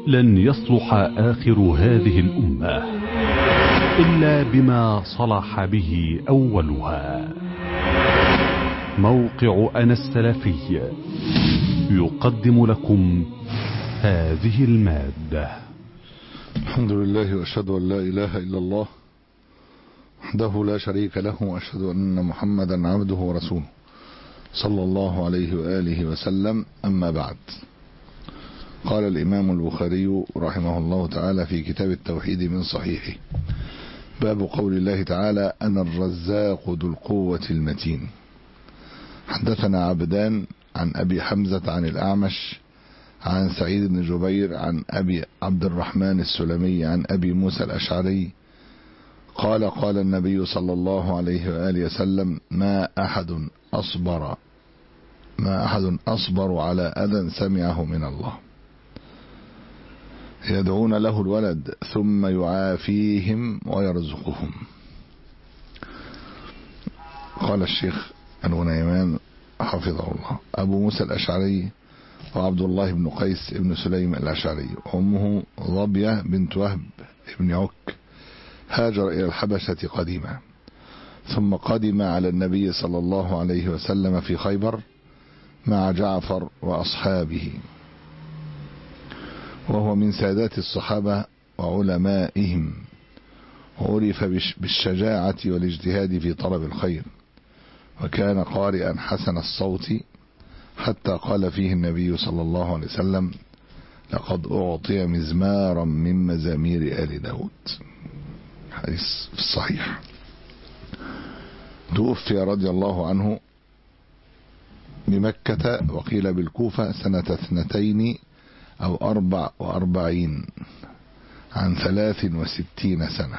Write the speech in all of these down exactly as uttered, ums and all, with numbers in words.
لن يصلح آخر هذه الأمة إلا بما صلح به أولها. موقع أنا السلفي يقدم لكم هذه المادة. الحمد لله وأشهد أن لا إله إلا الله وحده لا شريك له، وأشهد أن محمدا عبده ورسوله صلى الله عليه وآله وسلم. أما بعد، قال الإمام البخاري رحمه الله تعالى في كتاب التوحيد من صحيحه: باب قول الله تعالى: أنا الرزاق ذو القوة المتين. حدثنا عبدان عن أبي حمزة عن الأعمش عن سعيد بن جبير عن أبي عبد الرحمن السلمي عن أبي موسى الأشعري قال: قال النبي صلى الله عليه وآله وسلم: ما أحد أصبر ما أحد أصبر على أذى سمعه من الله يدعون له الولد ثم يعافيهم ويرزقهم. قال الشيخ الغنيمان حفظه الله: أبو موسى الأشعري وعبد الله بن قيس بن سليم الأشعري، أمه ظبية بنت وهب بن عك، هاجر إلى الحبشة قديما، ثم قدم على النبي صلى الله عليه وسلم في خيبر مع جعفر وأصحابه، وهو من سادات الصحابة وعلمائهم، وعرف بالشجاعة والاجتهاد في طلب الخير، وكان قارئا حسن الصوت، حتى قال فيه النبي صلى الله عليه وسلم: لقد أعطي مزمارا من مزامير آل داود. حديث في الصحيح. توفي رضي الله عنه بمكة، وقيل بالكوفة، سنة اثنتين أو أربع وأربعين عن ثلاث وستين سنة،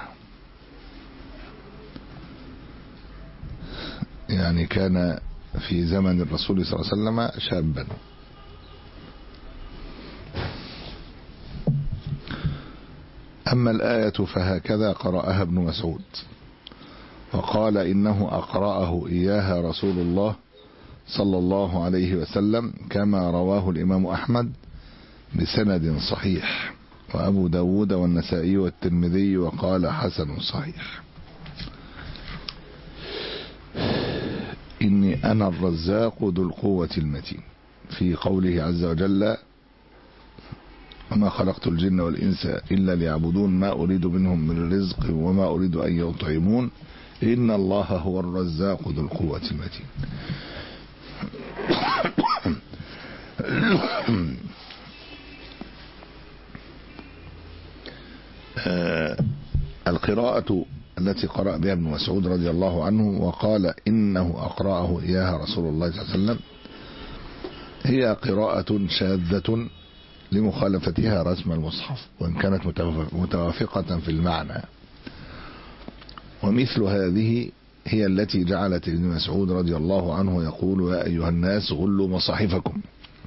يعني كان في زمن الرسول صلى الله عليه وسلم شابا. أما الآية فهكذا قرأها ابن مسعود، وقال إنه أقرأه إياها رسول الله صلى الله عليه وسلم، كما رواه الإمام أحمد بسند صحيح، وأبو داود والنسائي والترمذي، وقال حسن صحيح. إني أنا الرزاق ذو القوة المتين، في قوله عز وجل: وما خلقت الجن والإنس إلا ليعبدون ما أريد منهم من رزق وما أريد أن يطعمون إن الله هو الرزاق ذو القوة المتين. آه القراءة التي قرأ بها ابن مسعود رضي الله عنه وقال إنه أقرأه إياها رسول الله صلى الله عليه وسلم هي قراءة شاذة لمخالفتها رسم المصحف، وإن كانت متوافقة في المعنى، ومثل هذه هي التي جعلت ابن مسعود رضي الله عنه يقول: يا أيها الناس غلوا مصاحفكم،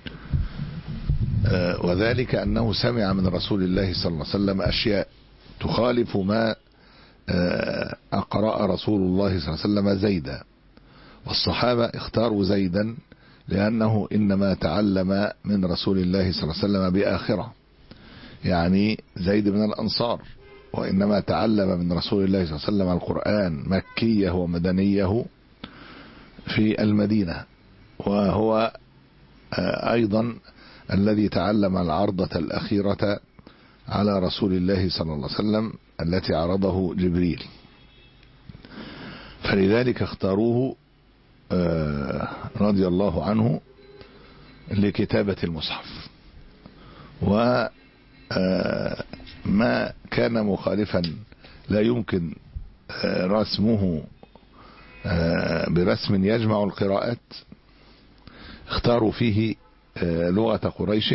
آه وذلك أنه سمع من رسول الله صلى الله عليه وسلم أشياء تخالف ما آه أقرأ رسول الله صلى الله عليه وسلم زيدا، والصحابة اختاروا زيدا لأنه إنما تعلم من رسول الله صلى الله عليه وسلم بآخرة، يعني زيد من الأنصار، وإنما تعلم من رسول الله صلى الله عليه وسلم القرآن مكيه ومدنيه في المدينة، وهو أيضا الذي تعلم العرضة الأخيرة على رسول الله صلى الله عليه وسلم التي عرضه جبريل، فلذلك اختاروه رضي الله عنه لكتابة المصحف. وما كان مخالفا لا يمكن رسمه برسم يجمع القراءات، اختاروا فيه لغة قريش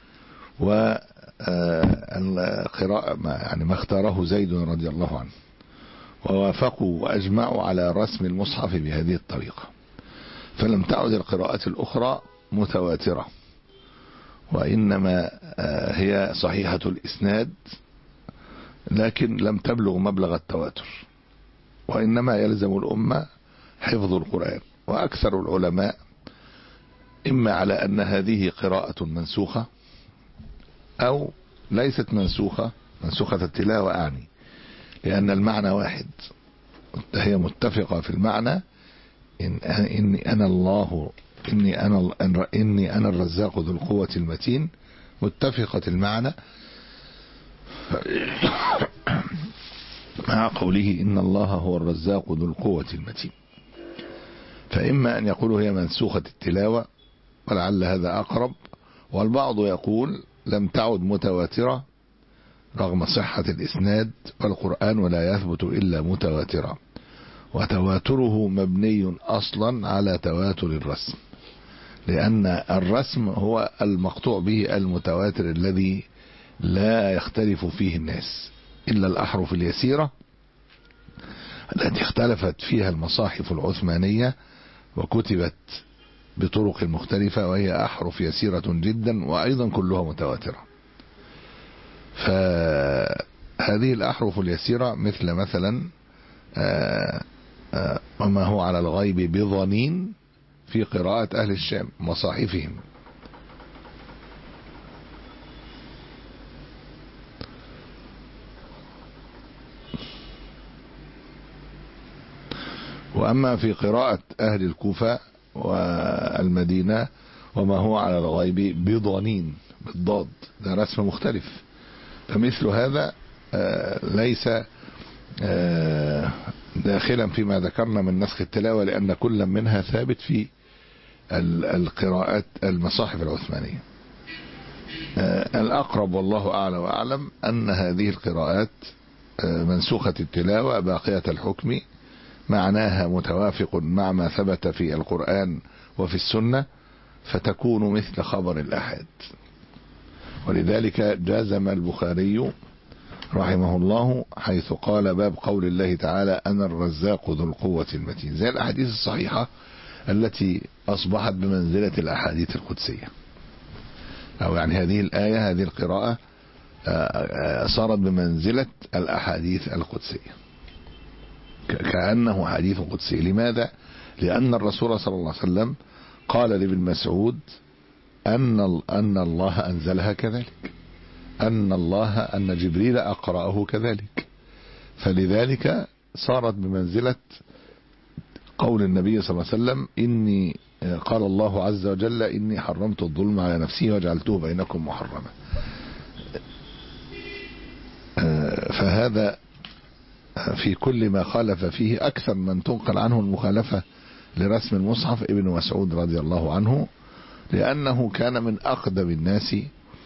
والقراءة يعني ما اختاره زيد رضي الله عنه، ووافقوا وأجمعوا على رسم المصحف بهذه الطريقة، فلم تعد القراءات الأخرى متواترة، وإنما هي صحيحة الإسناد لكن لم تبلغ مبلغ التواتر، وإنما يلزم الأمة حفظ القرآن. وأكثر العلماء إما على أن هذه قراءة منسوخة أو ليست منسوخة منسوخة التلاوة أعني، لأن المعنى واحد، هي متفقة في المعنى. إن إني أنا الله إني أنا إني أنا الرزاق ذو القوة المتين، متفقة المعنى مع قوله إن الله هو الرزاق ذو القوة المتين. فإما أن يقولوا هي منسوخة التلاوة، ولعل هذا أقرب، والبعض يقول لم تعد متواترة رغم صحة الإسناد، والقرآن ولا يثبت إلا متواترا، وتواتره مبني أصلا على تواتر الرسم، لأن الرسم هو المقطوع به المتواتر الذي لا يختلف فيه الناس، إلا الأحرف اليسيرة التي اختلفت فيها المصاحف العثمانية وكتبت بطرق مختلفة، وهي أحرف يسيرة جدا وأيضا كلها متواترة. فهذه الأحرف اليسيرة مثل مثلا آآ آآ وما هو على الغيب بضنين في قراءة أهل الشام مصاحفهم، وأما في قراءة أهل الكوفة والمدينة وما هو على الغيب بضنين بالضاد، ده رسم مختلف. فمثل هذا ليس داخلا فيما ذكرنا من نسخ التلاوة، لأن كل منها ثابت في القراءات المصاحف العثمانية. الأقرب والله أعلى وأعلم أن هذه القراءات منسوخة التلاوة باقية الحكم، معناها متوافق مع ما ثبت في القرآن وفي السنة، فتكون مثل خبر الأحد. ولذلك جازم البخاري رحمه الله حيث قال باب قول الله تعالى أنا الرزاق ذو القوة المتين، زي الأحاديث الصحيحة التي أصبحت بمنزلة الأحاديث القدسية، أو يعني هذه الآية هذه القراءة صارت بمنزلة الأحاديث القدسية، كأنه حديث قدسي. لماذا؟ لأن الرسول صلى الله عليه وسلم قال لابن مسعود أن أن الله أنزلها كذلك، أن الله أن جبريل أقرأه كذلك، فلذلك صارت بمنزلة قول النبي صلى الله عليه وسلم إني قال الله عز وجل إني حرمت الظلم على نفسي وجعلته بينكم محرما. فهذا في كل ما خالف فيه أكثر من تنقل عنه المخالفة لرسم المصحف ابن مسعود رضي الله عنه، لأنه كان من أقدم الناس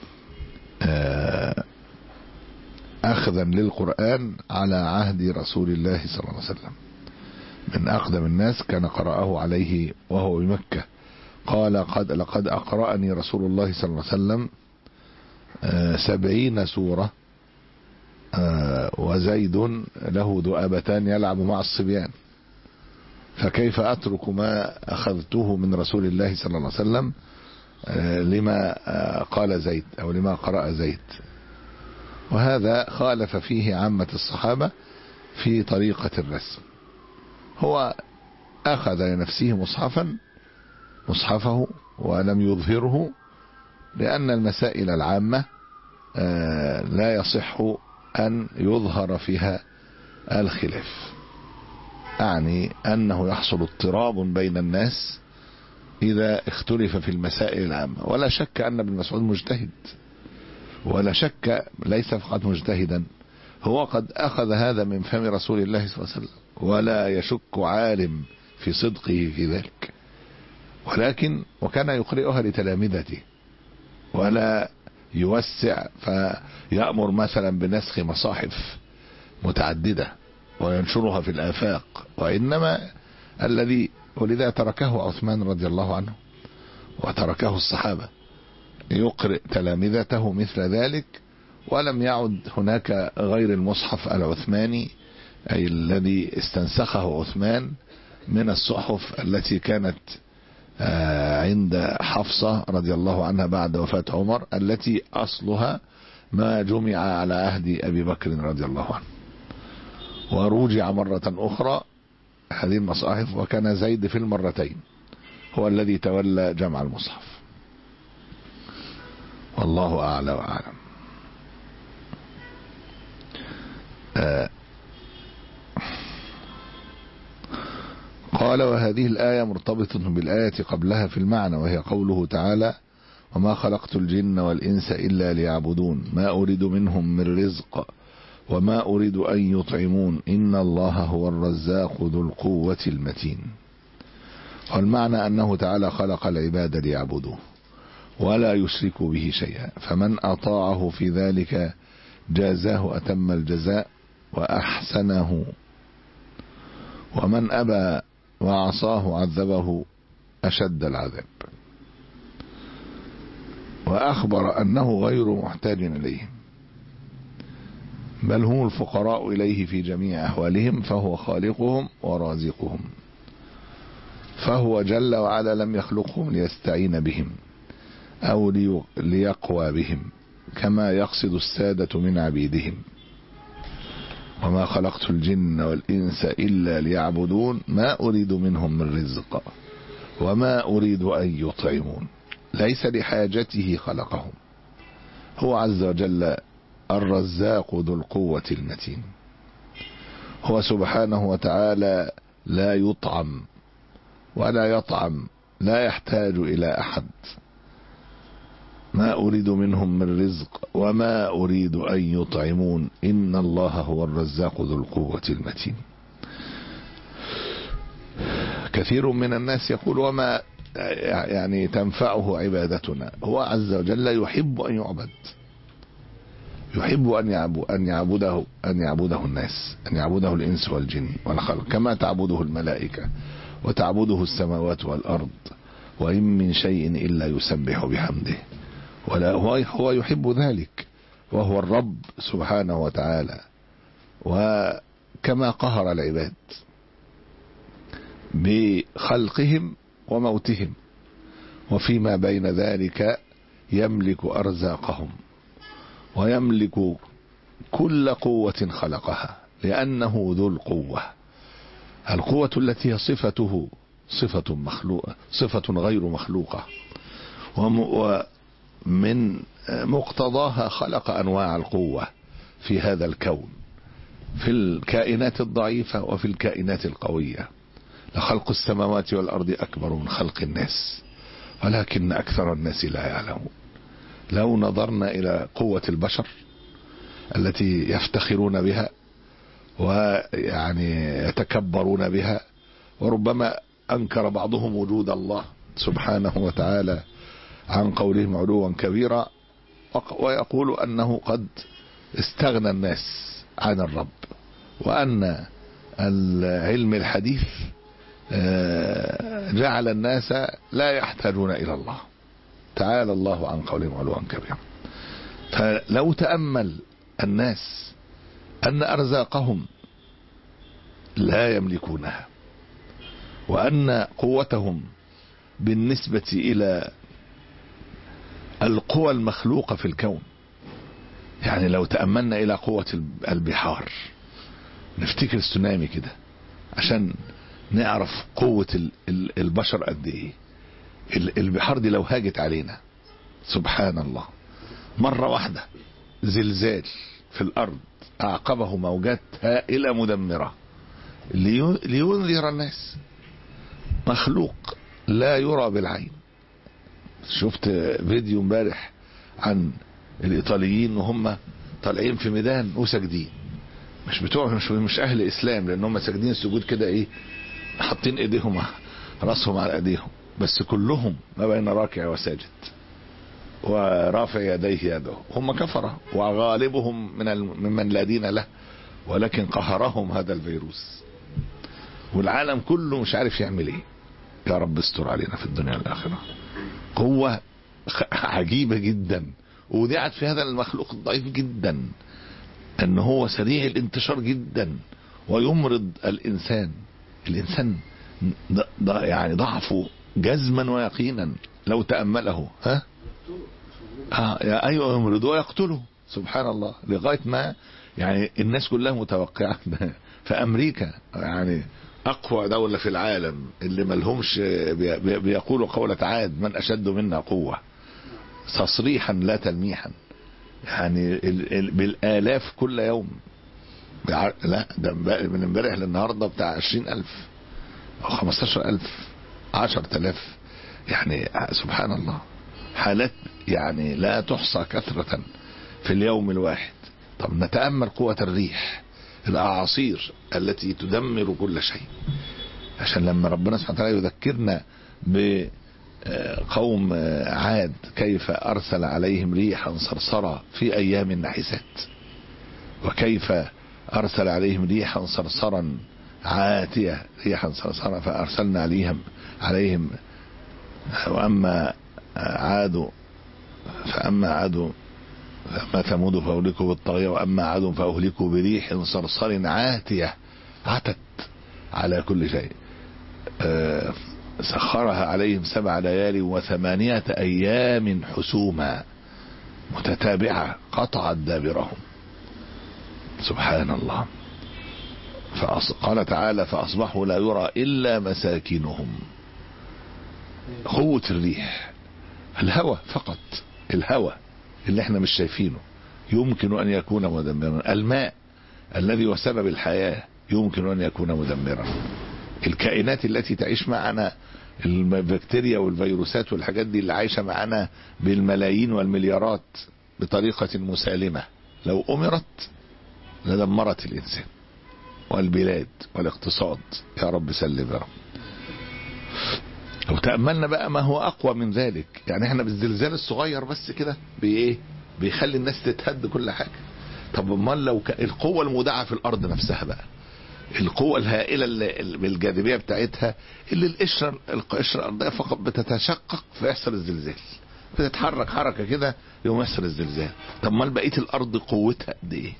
أخذا للقرآن على عهد رسول الله صلى الله عليه وسلم، من أقدم الناس، كان قرأه عليه وهو بمكة. قال قد لقد أقرأني رسول الله صلى الله عليه وسلم سبعين سورة وزيد له ذؤابتان يلعب مع الصبيان، فكيف أترك ما أخذته من رسول الله صلى الله عليه وسلم لما قال زيد أو لما قرأ زيد. وهذا خالف فيه عامة الصحابة في طريقة الرسم. هو أخذ لنفسه مصحفا مصحفه ولم يظهره، لأن المسائل العامة لا يصح أن يظهر فيها الخلاف، يعني أنه يحصل اضطراب بين الناس إذا اختلف في المسائل العامة. ولا شك أن ابن مسعود مجتهد، ولا شك ليس فقط مجتهدا، هو قد أخذ هذا من فم رسول الله صلى الله عليه وسلم، ولا يشك عالم في صدقه في ذلك، ولكن وكان يقرئها لتلامذته ولا يوسع فيأمر مثلا بنسخ مصاحف متعددة وينشرها في الآفاق، وإنما الذي ولذا تركه عثمان رضي الله عنه وتركه الصحابة يقرئ تلامذته مثل ذلك، ولم يعد هناك غير المصحف العثماني أي الذي استنسخه عثمان من الصحف التي كانت عند حفصة رضي الله عنها بعد وفاة عمر، التي أصلها ما جمع على عهد أبي بكر رضي الله عنه، ورجع مرة أخرى هذه المصاحف، وكان زيد في المرتين هو الذي تولى جمع المصحف، والله أعلى وأعلم. آه قال وهذه الآية مرتبطة بالآية قبلها في المعنى، وهي قوله تعالى وما خلقت الجن والإنس إلا ليعبدون ما أريد منهم من رزق وما أريد أن يطعمون إن الله هو الرزاق ذو القوة المتين. والمعنى أنه تعالى خلق العباد ليعبدوه ولا يشركوا به شيئا، فمن أطاعه في ذلك جازاه أتم الجزاء وأحسنه، ومن أبى وعصاه عذبه أشد العذاب. وأخبر أنه غير محتاج إليهم بل هم الفقراء إليه في جميع أحوالهم، فهو خالقهم ورازقهم، فهو جل وعلا لم يخلقهم ليستعين بهم أو ليقوى بهم كما يقصد السادة من عبيدهم. وما خلقت الجن والإنس إلا ليعبدون ما أريد منهم من رزق وما أريد أن يطعمون، ليس لحاجته خلقهم، هو عز وجل الرزاق ذو القوة المتين، هو سبحانه وتعالى لا يطعم ولا يطعم، لا يحتاج إلى أحد. ما أريد منهم من رزق وما أريد أن يطعمون إن الله هو الرزاق ذو القوة المتين. كثير من الناس يقول وما يعني تنفعه عبادتنا، هو عز وجل يحب أن يعبد، يحب أن أن يعبده أن يعبده الناس، أن يعبده الإنس والجن والخلق كما تعبده الملائكة وتعبده السماوات والأرض، وإن من شيء إلا يسبح بحمده، ولا هو يحب ذلك، وهو الرب سبحانه وتعالى. وكما قهر العباد بخلقهم وموتهم، وفيما بين ذلك يملك أرزاقهم ويملك كل قوة خلقها، لأنه ذو القوة، القوة التي هي صفته صفة مخلوقة، صفة غير مخلوقة، ومن مقتضاها خلق أنواع القوة في هذا الكون، في الكائنات الضعيفة وفي الكائنات القوية. لخلق السماوات والأرض أكبر من خلق الناس ولكن أكثر الناس لا يعلمون. لو نظرنا إلى قوة البشر التي يفتخرون بها ويعني يتكبرون بها، وربما أنكر بعضهم وجود الله سبحانه وتعالى عن قولهم علوا كبيرا، ويقول أنه قد استغنى الناس عن الرب، وأن العلم الحديث جعل الناس لا يحتاجون إلى الله. تعالى الله عن قولهم علوا كبيرا. فلو تأمل الناس أن أرزاقهم لا يملكونها، وأن قوتهم بالنسبة إلى القوى المخلوقة في الكون، يعني لو تأملنا إلى قوة البحار، نفتكر السونامي كده عشان نعرف قوة البشر قد ايه. البحار دي لو هاجت علينا سبحان الله مرة واحدة زلزال في الأرض أعقبه موجات هائلة مدمرة لينذر الناس، مخلوق لا يرى بالعين. شفت فيديو امبارح عن الإيطاليين وهم طالعين في ميدان وساجدين، مش بتوع مش, مش أهل إسلام، لأنهم ساجدين سجود كده إيه، حاطين إيديهم رأسهم على أيديهم، بس كلهم ما بين راكع وساجد ورافع يديه يده. هم كفرة وغالبهم من ممن لا دين له، ولكن قهرهم هذا الفيروس، والعالم كله مش عارف يعمل ايه. يا رب استر علينا في الدنيا والآخرة. قوة عجيبة جدا وودعت في هذا المخلوق الضعيف جدا، ان هو سريع الانتشار جدا ويمرض الانسان. الانسان يعني ضعفه جزما ويقينا لو تأمله. ها آه يا ايوه يمرضه ويقتله سبحان الله، لغاية ما يعني الناس كلها متوقعة في امريكا، يعني اقوى دولة في العالم اللي ملهمش بيقولوا قولة عاد من اشد منا قوة، تصريحا لا تلميحا، يعني بالالاف كل يوم لا ده من امبارح للنهارده بتاع عشرين ألف أو خمستاشر ألف، عشرة آلاف، يعني سبحان الله، حالات يعني لا تحصى كثرة في اليوم الواحد. طب نتأمل قوة الريح، الأعاصير التي تدمر كل شيء، عشان لما ربنا سبحانه وتعالى يذكرنا بقوم عاد كيف أرسل عليهم ريحا صرصرا في أيام نحسات، وكيف أرسل عليهم ريحا صرصرا عاتية، ريحا صرصرا فأرسلنا عليهم عليهم وأما عاد فأما عاد فأما ثمود فأهلكوا بالطاغية وأما عاد فأهلكوا بريح صرصر عاتية، عتت على كل شيء. أه سخرها عليهم سبع ليال وثمانية أيام حسوما متتابعة قطعت دابرهم. سبحان الله. قال تعالى فأصبحوا لا يرى إلا مساكنهم. قوة الريح، الهوى فقط، الهوى اللي احنا مش شايفينه يمكن أن يكون مدمرا، الماء الذي هو سبب الحياة يمكن أن يكون مدمرا، الكائنات التي تعيش معنا، البكتيريا والفيروسات والحاجات دي اللي عايشة معنا بالملايين والمليارات بطريقة مسالمة، لو أمرت لدمرت الإنسان والبلاد والاقتصاد. يا رب سلم يا رب. لو تأملنا بقى ما هو أقوى من ذلك، يعني احنا بالزلزال الصغير بس كده بإيه بيخلي الناس تتهد كل حاجة. طب امال لو ك... القوة المودعة في الأرض نفسها بقى، القوة الهائلة اللي بالجاذبية بتاعتها اللي القشرة القشرة الأرضية فقط بتتشقق فيحصل الزلزال، بتتحرك حركة كده يوم يحصل الزلزال. طب امال بقية الأرض قوتها قد إيه،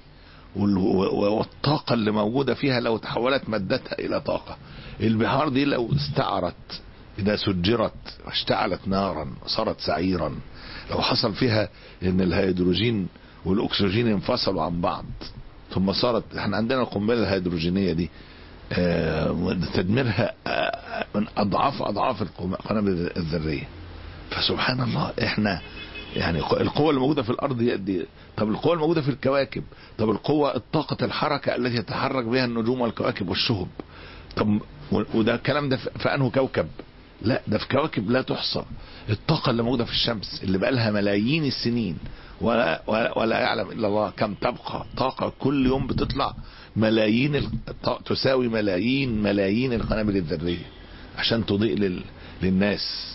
والطاقة اللي موجودة فيها لو تحولت مادتها إلى طاقة. البحار دي لو استعرت إذا سجرت واشتعلت نارا صارت سعيرا، لو حصل فيها ان الهيدروجين والاكسجين انفصلوا عن بعض ثم صارت، احنا عندنا القنبله الهيدروجينيه دي اه تدميرها اه من اضعاف اضعاف القنابل الذريه. فسبحان الله احنا يعني القوة اللي موجودة في الارض دي. طب القوة الموجودة في الكواكب، طب القوة الطاقة الحركة التي يتحرك بها النجوم والكواكب والشهب. طب وده الكلام ده في انه كوكب؟ لا ده في كواكب لا تحصى. الطاقة اللي موجودة في الشمس اللي بقى لها ملايين السنين ولا, ولا, ولا يعلم إلا الله كم تبقى طاقة، كل يوم بتطلع ملايين تساوي ملايين ملايين القنابل الذرية عشان تضيء لل للناس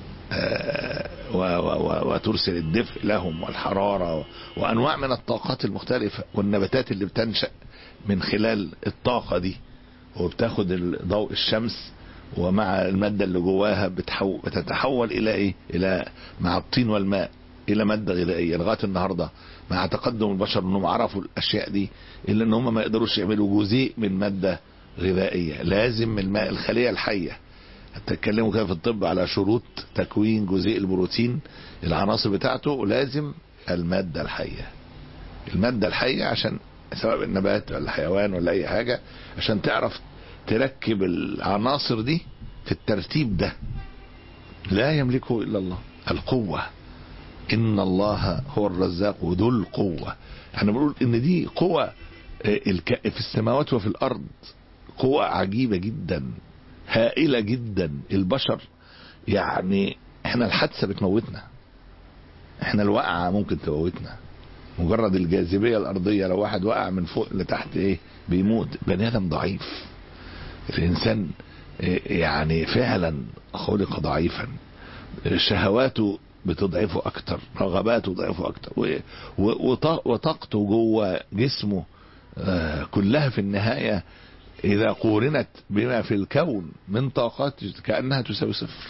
و و وترسل الدفء لهم والحرارة وأنواع من الطاقات المختلفة، والنباتات اللي بتنشأ من خلال الطاقة دي وبتاخد ضوء الشمس ومع المادة اللي جواها بتحول بتتحول الى ايه، الى مع الطين والماء الى مادة غذائية. لغاية النهاردة مع تقدم البشر انهم عرفوا الاشياء دي الا ان هم ما يقدروش يعملوا جزيء من مادة غذائية. لازم الماء، الخلية الحية، هتتكلموا كده في الطب على شروط تكوين جزيء البروتين، العناصر بتاعته لازم المادة الحية، المادة الحية عشان سواء النبات ولا الحيوان ولا اي حاجة عشان تعرف تركب العناصر دي في الترتيب ده. لا يملكه إلا الله. القوة، إن الله هو الرزاق ذو القوة. احنا بنقول إن دي قوة في السماوات وفي الأرض، قوة عجيبة جدا هائلة جدا. البشر يعني احنا الحادثة بتموتنا، احنا الوقعة ممكن تموتنا، مجرد الجاذبية الأرضية لو واحد وقع من فوق لتحت ايه بيموت. بني آدم ضعيف، الإنسان يعني فعلا خلق ضعيفا، شهواته بتضعفه أكتر، رغباته تضعفه أكتر، وطاقته جوه جسمه كلها في النهاية إذا قورنت بما في الكون من طاقات كأنها تساوي صفر.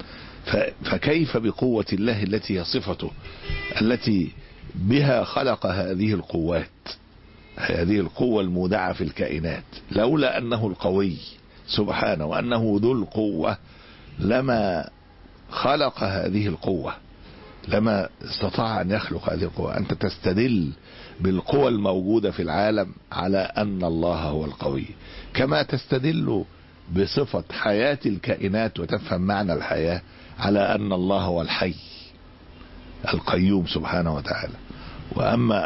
فكيف بقوة الله التي هي صفته التي بها خلق هذه القوات، هذه القوة المودعة في الكائنات. لولا أنه القوي سبحانه وأنه ذو القوة لما خلق هذه القوة، لما استطاع أن يخلق هذه القوة. أنت تستدل بالقوى الموجودة في العالم على أن الله هو القوي، كما تستدل بصفة حياة الكائنات وتفهم معنى الحياة على أن الله هو الحي القيوم سبحانه وتعالى. وأما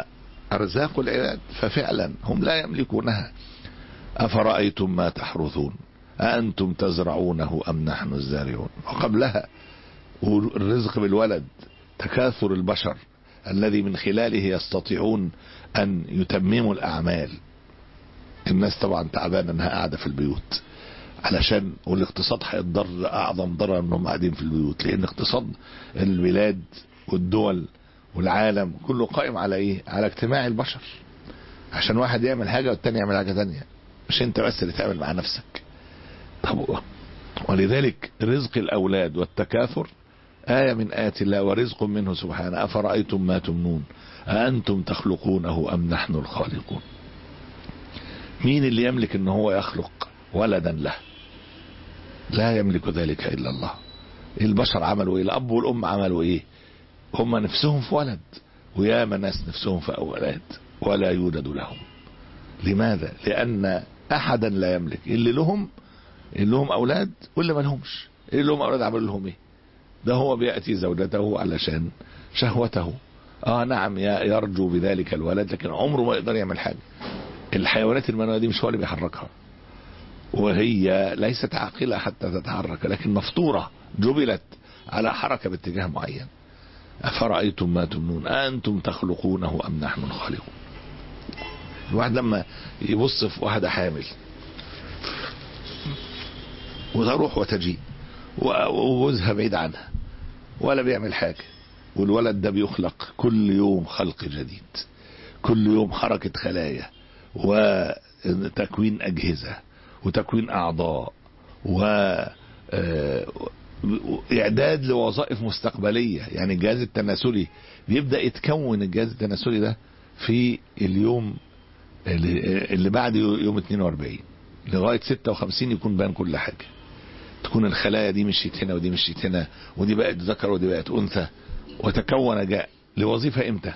أرزاق العباد، ففعلا هم لا يملكونها. أفرأيتم ما تحرثون أأنتم تزرعونه أم نحن الزارعون. وقبلها الرزق بالولد، تكاثر البشر الذي من خلاله يستطيعون أن يتمموا الأعمال. الناس طبعا تعبانة أنها قاعدة في البيوت علشان، والاقتصاد هيتضر أعظم ضرر أنهم قاعدين في البيوت، لأن اقتصاد البلاد والدول والعالم كله قائم على إيه؟ على اجتماع البشر، عشان واحد يعمل حاجة والتاني يعمل حاجة تانية، مش انت بس اللي تعمل مع نفسك. طب ولذلك رزق الأولاد والتكاثر آية من آيات الله، ورزق منه سبحانه. أفرأيتم ما تمنون أأنتم تخلقونه أم نحن الخالقون. مين اللي يملك ان هو يخلق ولدا له؟ لا يملك ذلك إلا الله. البشر عملوا ايه؟ الأب والأم عملوا ايه؟ هم نفسهم في ولد، وياما ناس نفسهم في أولاد ولا يولد لهم. لماذا؟ لأن أحدا لا يملك. اللي لهم اللي لهم أولاد واللي ما لهمش. اللي لهم أولاد عملوا لهم ايه؟ ده هو بيأتي زوجته علشان شهوته. اه نعم يرجو بذلك الولد، لكن عمره ما يقدر يعمل حاجة. الحيوانات المنوية دي مش هو اللي بيحركها، وهي ليست عاقلة حتى تتحرك، لكن مفطورة جبلت على حركة باتجاه معين. أفرأيتم ما تمنون أأنتم تخلقونه أم نحن الخالقون. الواحد لما يبص في واحدة حامل وتروح وتجي وجوزها بعيد عنها ولا بيعمل حاجة، والولد ده بيخلق كل يوم خلق جديد، كل يوم حركة خلايا وتكوين أجهزة وتكوين أعضاء وإعداد لوظائف مستقبلية. يعني الجهاز التناسلي بيبدأ يتكون، الجهاز التناسلي ده في اليوم اللي بعد يوم اثنين وأربعين لغاية ستة وخمسين يكون بان كل حاجة، تكون الخلايا دي مشيت هنا ودي مشيت هنا ودي بقت ذكر ودي بقت أنثى، وتكون جاء لوظيفة امتى؟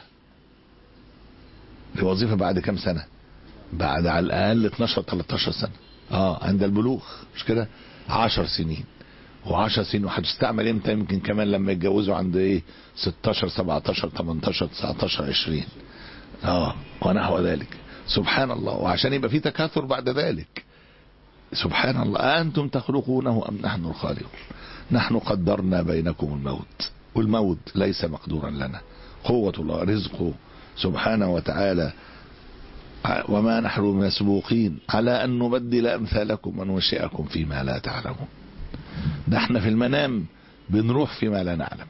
لوظيفة بعد كم سنة؟ بعد على الأقل اتناشر تلتاشر سنة. اه عند البلوغ، مش كده؟ عشر سنين وعشر سنين. وهتستعمل امتى؟ يمكن كمان لما يتجوزوا عند ايه ستاشر سبعتاشر تمنتاشر تسعتاشر عشرين اه ونحو ذلك. سبحان الله. وعشان يبقى في تكاثر بعد ذلك. سبحان الله. أنتم تخلقونه أم نحن الخالقون. نحن قدرنا بينكم الموت، والموت ليس مقدورا لنا. قوة الله رزقه سبحانه وتعالى. وما نحن مسبوقين على أن نبدل أمثالكم وننشئكم فيما لا تعلمون. ده احنا في المنام بنروح فيما لا نعلم.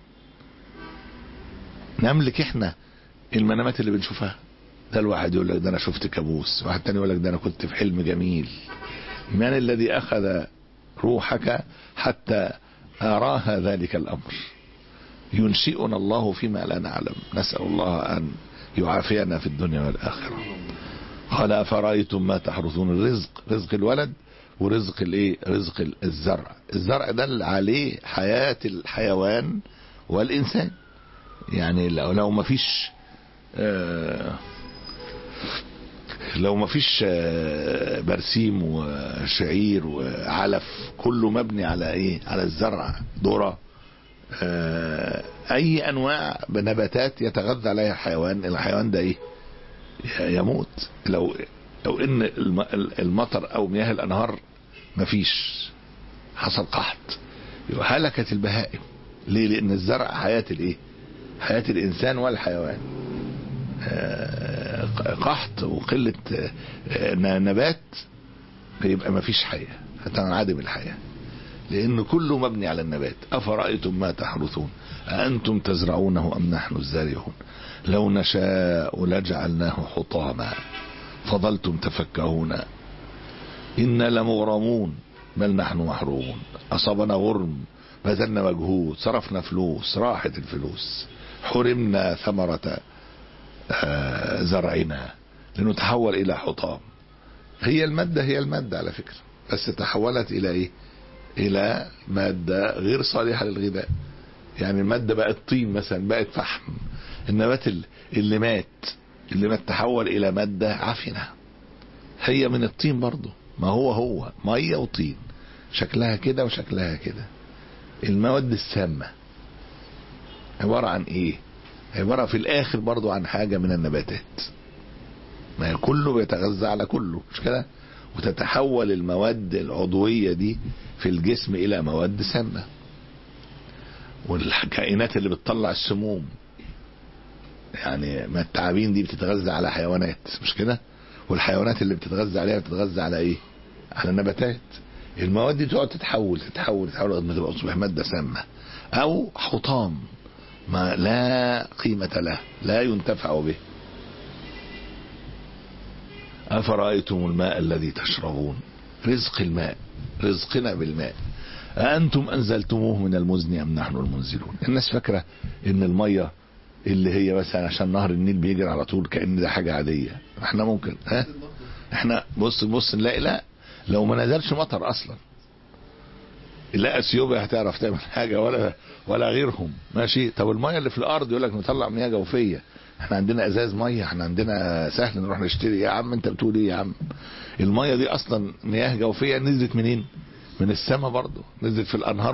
نملك احنا المنامات اللي بنشوفها. ده الواحد يقول لك ده انا شفت كابوس، واحد تاني يقول لك ده انا كنت في حلم جميل. من الذي أخذ روحك حتى أراها ذلك الأمر؟ ينشئنا الله فيما لا نعلم. نسأل الله أن يعافينا في الدنيا والآخرة. قال أفرأيتم ما تحرثون. الرزق رزق الولد ورزق الايه؟ رزق الزرع. الزرع دل عليه حياة الحيوان والإنسان. يعني لو لو ما فيش آه لو ما فيش برسيم وشعير وعلف، كله مبني على ايه؟ على الزرع، ذرة، اي انواع نباتات يتغذى عليها الحيوان. الحيوان ده ايه؟ يموت. لو لو ان المطر او مياه الانهار ما فيش، حصل قحط، هلكت البهائم. ليه؟ لان الزرع حياة الايه؟ حياة الانسان والحيوان. قحط وقلة نبات يبقى ما فيش حياة، هتنعدم الحياة، لأن كله مبني على النبات. أفرأيتم ما تحرثون أأنتم تزرعونه أم نحن الزارعون لو نشاء لجعلناه حطاما فظلتم تفكهون إنا لمغرمون بل نحن محرومون. أصابنا غرم، بذلنا مجهود، صرفنا فلوس، راحت الفلوس، حرمنا ثمرة زرعنا لنتحول إلى حطام. هي المادة هي المادة على فكرة، بس تحولت إلى إيه؟ إلى مادة غير صالحة للغذاء. يعني المادة بقت طين مثلا، بقت فحم. النبات اللي مات اللي مات تحول إلى مادة عفنة. هي من الطين برضو، ما هو هو مية وطين، شكلها كده وشكلها كده. المواد السامة عبارة عن إيه؟ عبارة في الآخر برضو عن حاجة من النباتات. ما كله بيتغذى على كله، مش كده؟ وتتحول المواد العضوية دي في الجسم الى مواد سامة. والكائنات اللي بتطلع السموم، يعني ما التعابين دي بتتغذى على حيوانات، مش كده؟ والحيوانات اللي بتتغذى عليها بتتغذى على ايه؟ على نباتات. المواد دي تقعد تتحول تتحول تتحول لغايه ما تبقى تصبح ماده سامه، او حطام ما لا قيمه له، لا ينتفع به. افرايتم الماء الذي تشربون، رزق الماء، رزقنا بالماء. أأنتم أنزلتموه من المزن أم نحن المنزلون؟ الناس فاكرة إن المية اللي هي مثلا عشان نهر النيل بيجري على طول كأن ده حاجة عادية. احنا ممكن ها احنا بص بص نلاقي لا، لو ما نزلش مطر أصلا لا اثيوبيا هتعرف تعمل حاجة ولا ولا غيرهم، ماشي. طب المية اللي في الأرض يقول لك نطلع مياه جوفية، احنا عندنا ازاز مية، احنا عندنا سهل نروح نشتري. يا عم انت بتقول ايه يا عم؟ المية دي اصلا مياه جوفية نزلت منين؟ من السماء برضه، نزلت في الانهار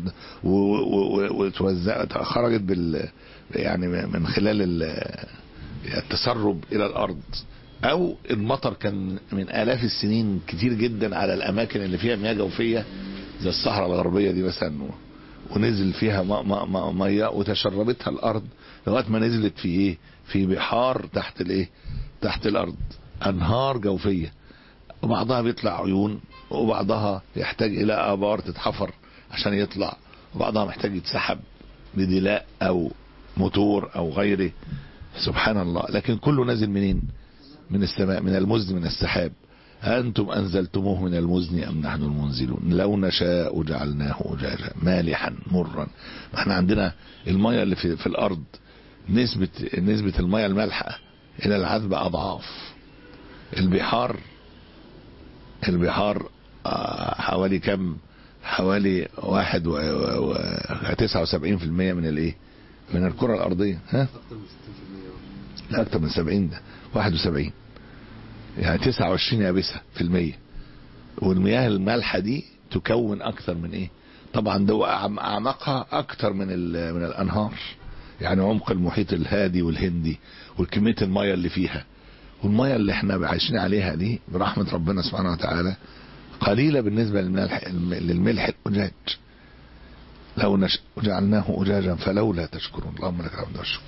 وتوزعت خرجت بال يعني من خلال التسرب الى الارض. او المطر كان من الاف السنين كتير جدا على الاماكن اللي فيها مياه جوفيه زي الصحراء الغربيه دي مثلا، ونزل فيها ميه وتشربتها الارض لغايه ما نزلت في ايه؟ في بحار تحت الايه؟ تحت الارض، انهار جوفيه، وبعضها بيطلع عيون، وبعضها يحتاج الى ابار تتحفر عشان يطلع، وبعضها محتاج يتسحب بدلاء او موتور او غيره. سبحان الله. لكن كله نازل منين؟ من السماء، من المزن، من السحاب. أنتم أنزلتموه من المزن أم نحن المنزلون؟ لو نشاء جعلناه أجاجا مالحا مرا. احنا عندنا المية اللي في, في الأرض نسبة نسبة المية المالحة إلى العذبة أضعاف. البحار البحار حوالي كم؟ حوالي واحد و تسعة وسبعين في المية من الايه؟ من الكرة الأرضية. ها؟ لا أكتر من سبعين، ده واحد وسبعين، يعني تسعة وعشرين يابسة في المية. والمياه المالحة دي تكون أكثر من إيه؟ طبعا ده أعمقها أكثر من من الأنهار، يعني عمق المحيط الهادي والهندي والكمية المياه اللي فيها. والمياه اللي احنا عايشين عليها دي برحمة ربنا سبحانه وتعالى قليلة بالنسبة للملح للملح الأجاج. لو نشأ جعلناه أجاجا فلولا تشكرون. اللهم لك الحمد والشكر.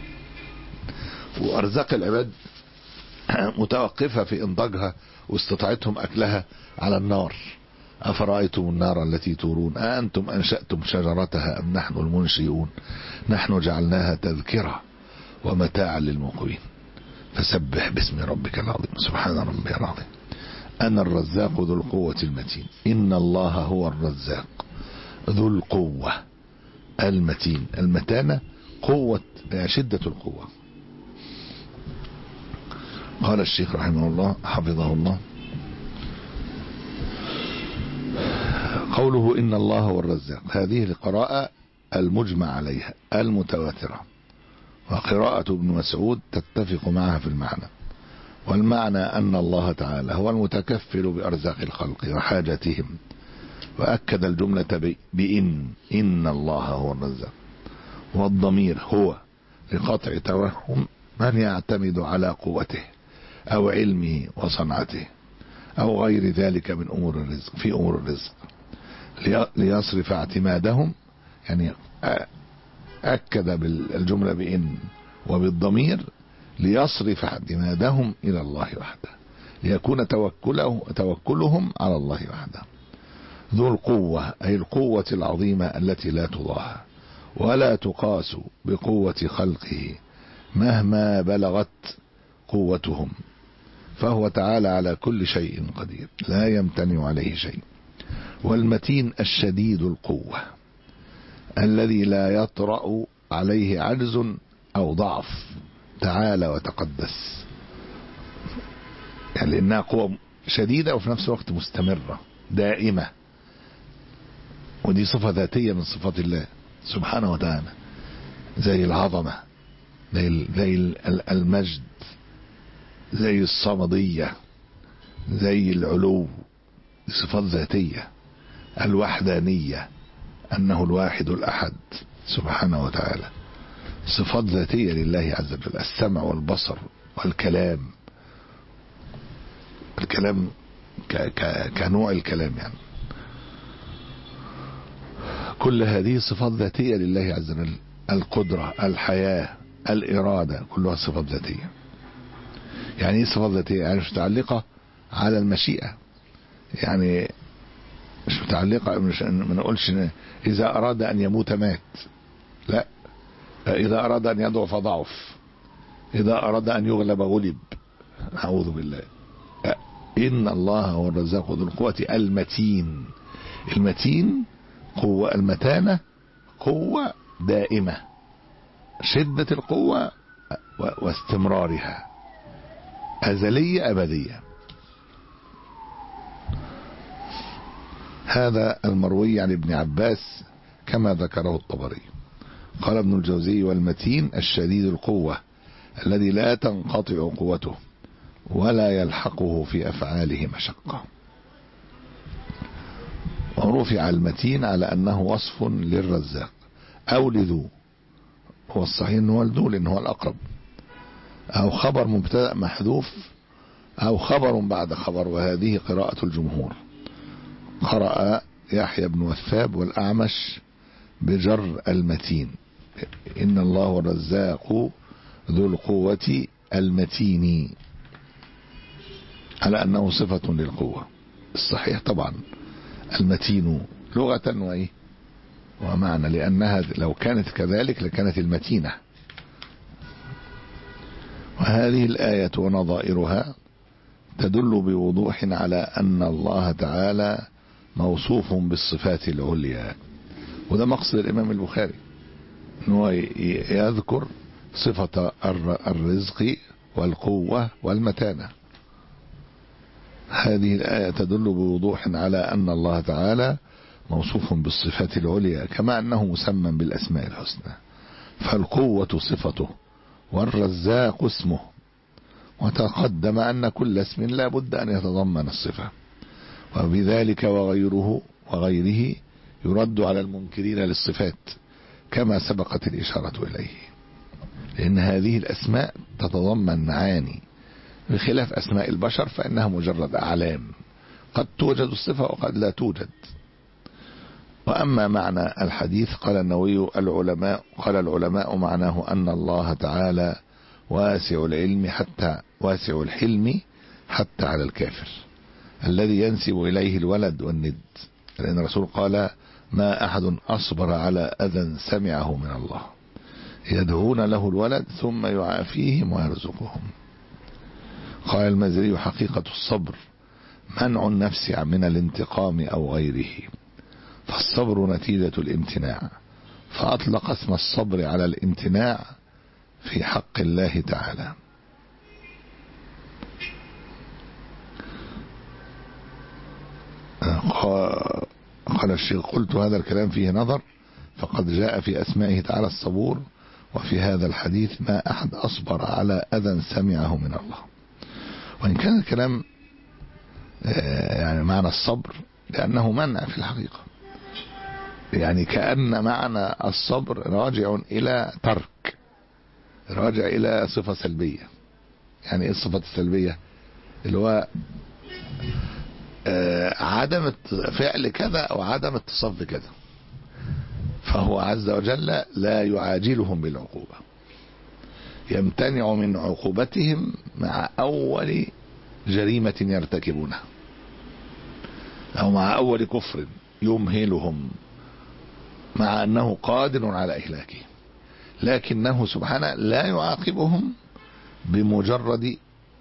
وأرزاق العباد متوقفة في إنضاجها واستطاعتهم أكلها على النار. أفرأيتم النار التي تورون أأنتم أنشأتم شجرتها أم نحن المنشئون؟ نحن جعلناها تذكرة ومتاعا للمقوين. فسبح باسم ربك العظيم. سبحان ربي العظيم. أنا الرزاق ذو القوة المتين. إن الله هو الرزاق ذو القوة المتين. المتانة قوة، شدة القوة. قال الشيخ رحمه الله حفظه الله: قوله إن الله هو الرزاق، هذه القراءة المجمع عليها المتواترة، وقراءة ابن مسعود تتفق معها في المعنى. والمعنى أن الله تعالى هو المتكفل بأرزاق الخلق وحاجتهم، وأكد الجملة بإن إن الله هو الرزاق. والضمير هو لقطع توهم من يعتمد على قوته أو علمه وصنعته أو غير ذلك من أمور الرزق في أمور الرزق، ليصرف اعتمادهم. يعني أكد بالجملة بإن وبالضمير ليصرف اعتمادهم إلى الله وحده، ليكون توكله توكلهم على الله وحده. ذو القوة أي القوة العظيمة التي لا تضاهى ولا تقاس بقوة خلقه مهما بلغت قوتهم، فهو تعالى على كل شيء قدير لا يمتنع عليه شيء. والمتين الشديد القوة الذي لا يطرأ عليه عجز أو ضعف، تعالى وتقدس، يعني لأنها قوة شديدة وفي نفس الوقت مستمرة دائمة. ودي صفة ذاتية من صفات الله سبحانه وتعالى، زي العظمة، زي, زي المجد، زي الصمدية، زي العلو. صفات ذاتية. الوحدانية، أنه الواحد الأحد سبحانه وتعالى، صفات ذاتية لله عز وجل. السمع والبصر والكلام الكلام ك ك كنوع الكلام يعني. كل هذه صفات ذاتية لله عز وجل، القدرة، الحياة، الإرادة، كلها صفات ذاتية. يعني ايه صفات ذاتية؟ يعني مش متعلقة على المشيئة، يعني مش متعلقة، مش ما نقولش إذا أراد أن يموت مات، لا، إذا أراد أن يضعف ضعف، إذا أراد أن يغلب غلب، أعوذ بالله. إن الله هو الرزاق ذو القوة المتين. المتين قوة، المتانة قوة دائمة، شدة القوة واستمرارها، أزلية أبدية. هذا المروي عن ابن عباس كما ذكره الطبري. قال ابن الجوزي: والمتين الشديد القوة الذي لا تنقطع قوته ولا يلحقه في أفعاله مشقة. ورفع المتين على أنه وصف للرزاق أو لذو، هو الصحيح أنه لذو لأنه هو الأقرب، أو خبر مبتدأ محذوف، أو خبر بعد خبر، وهذه قراءة الجمهور. قرأ يحيى بن وثاب والأعمش بجر المتين، إن الله الرزاق ذو القوة المتين، على أنه صفة للقوة. الصحيح طبعا المتين لغة وإيه ومعنى، لأنها لو كانت كذلك لكانت المتينة. وهذه الآية ونظائرها تدل بوضوح على أن الله تعالى موصوف بالصفات العليا. وده مقصد الإمام البخاري، أنه يذكر صفة الرزق والقوة والمتانة. هذه الآية تدل بوضوح على أن الله تعالى موصوف بالصفات العليا، كما أنه مسمى بالأسماء الحسنى. فالقوة صفته والرزاق اسمه، وتقدم أن كل اسم لا بد أن يتضمن الصفة، وبذلك وغيره وغيره يرد على المنكرين للصفات كما سبقت الإشارة إليه، لأن هذه الأسماء تتضمن معاني، بخلاف أسماء البشر فإنها مجرد أعلام، قد توجد الصفة وقد لا توجد. وأما معنى الحديث قال النووي: العلماء قال العلماء معناه أن الله تعالى واسع العلم حتى واسع الحلم حتى على الكافر الذي ينسب إليه الولد والند، لأن الرسول قال: ما أحد أصبر على أذى سمعه من الله، يدعون له الولد ثم يعافيهم ويرزقهم. قال المازري: حقيقة الصبر منع النفس من الانتقام أو غيره، فالصبر نتيجة الامتناع، فأطلق اسم الصبر على الامتناع في حق الله تعالى. قال الشيخ: قلت هذا الكلام فيه نظر، فقد جاء في أسمائه تعالى الصبور، وفي هذا الحديث ما أحد أصبر على أذى سمعه من الله. وإن كان الكلام يعني معنى الصبر لأنه منع في الحقيقة، يعني كأن معنى الصبر راجع إلى ترك، راجع إلى صفة سلبية. يعني إيه الصفة السلبية؟ اللي هو عدم فعل كذا أو عدم اتصاف بكذا، فهو عز وجل لا يعاجلهم بالعقوبة، يمتنع من عقوبتهم مع أول جريمة يرتكبونها أو مع أول كفر، يمهلهم مع أنه قادر على إهلاكهم، لكنه سبحانه لا يعاقبهم بمجرد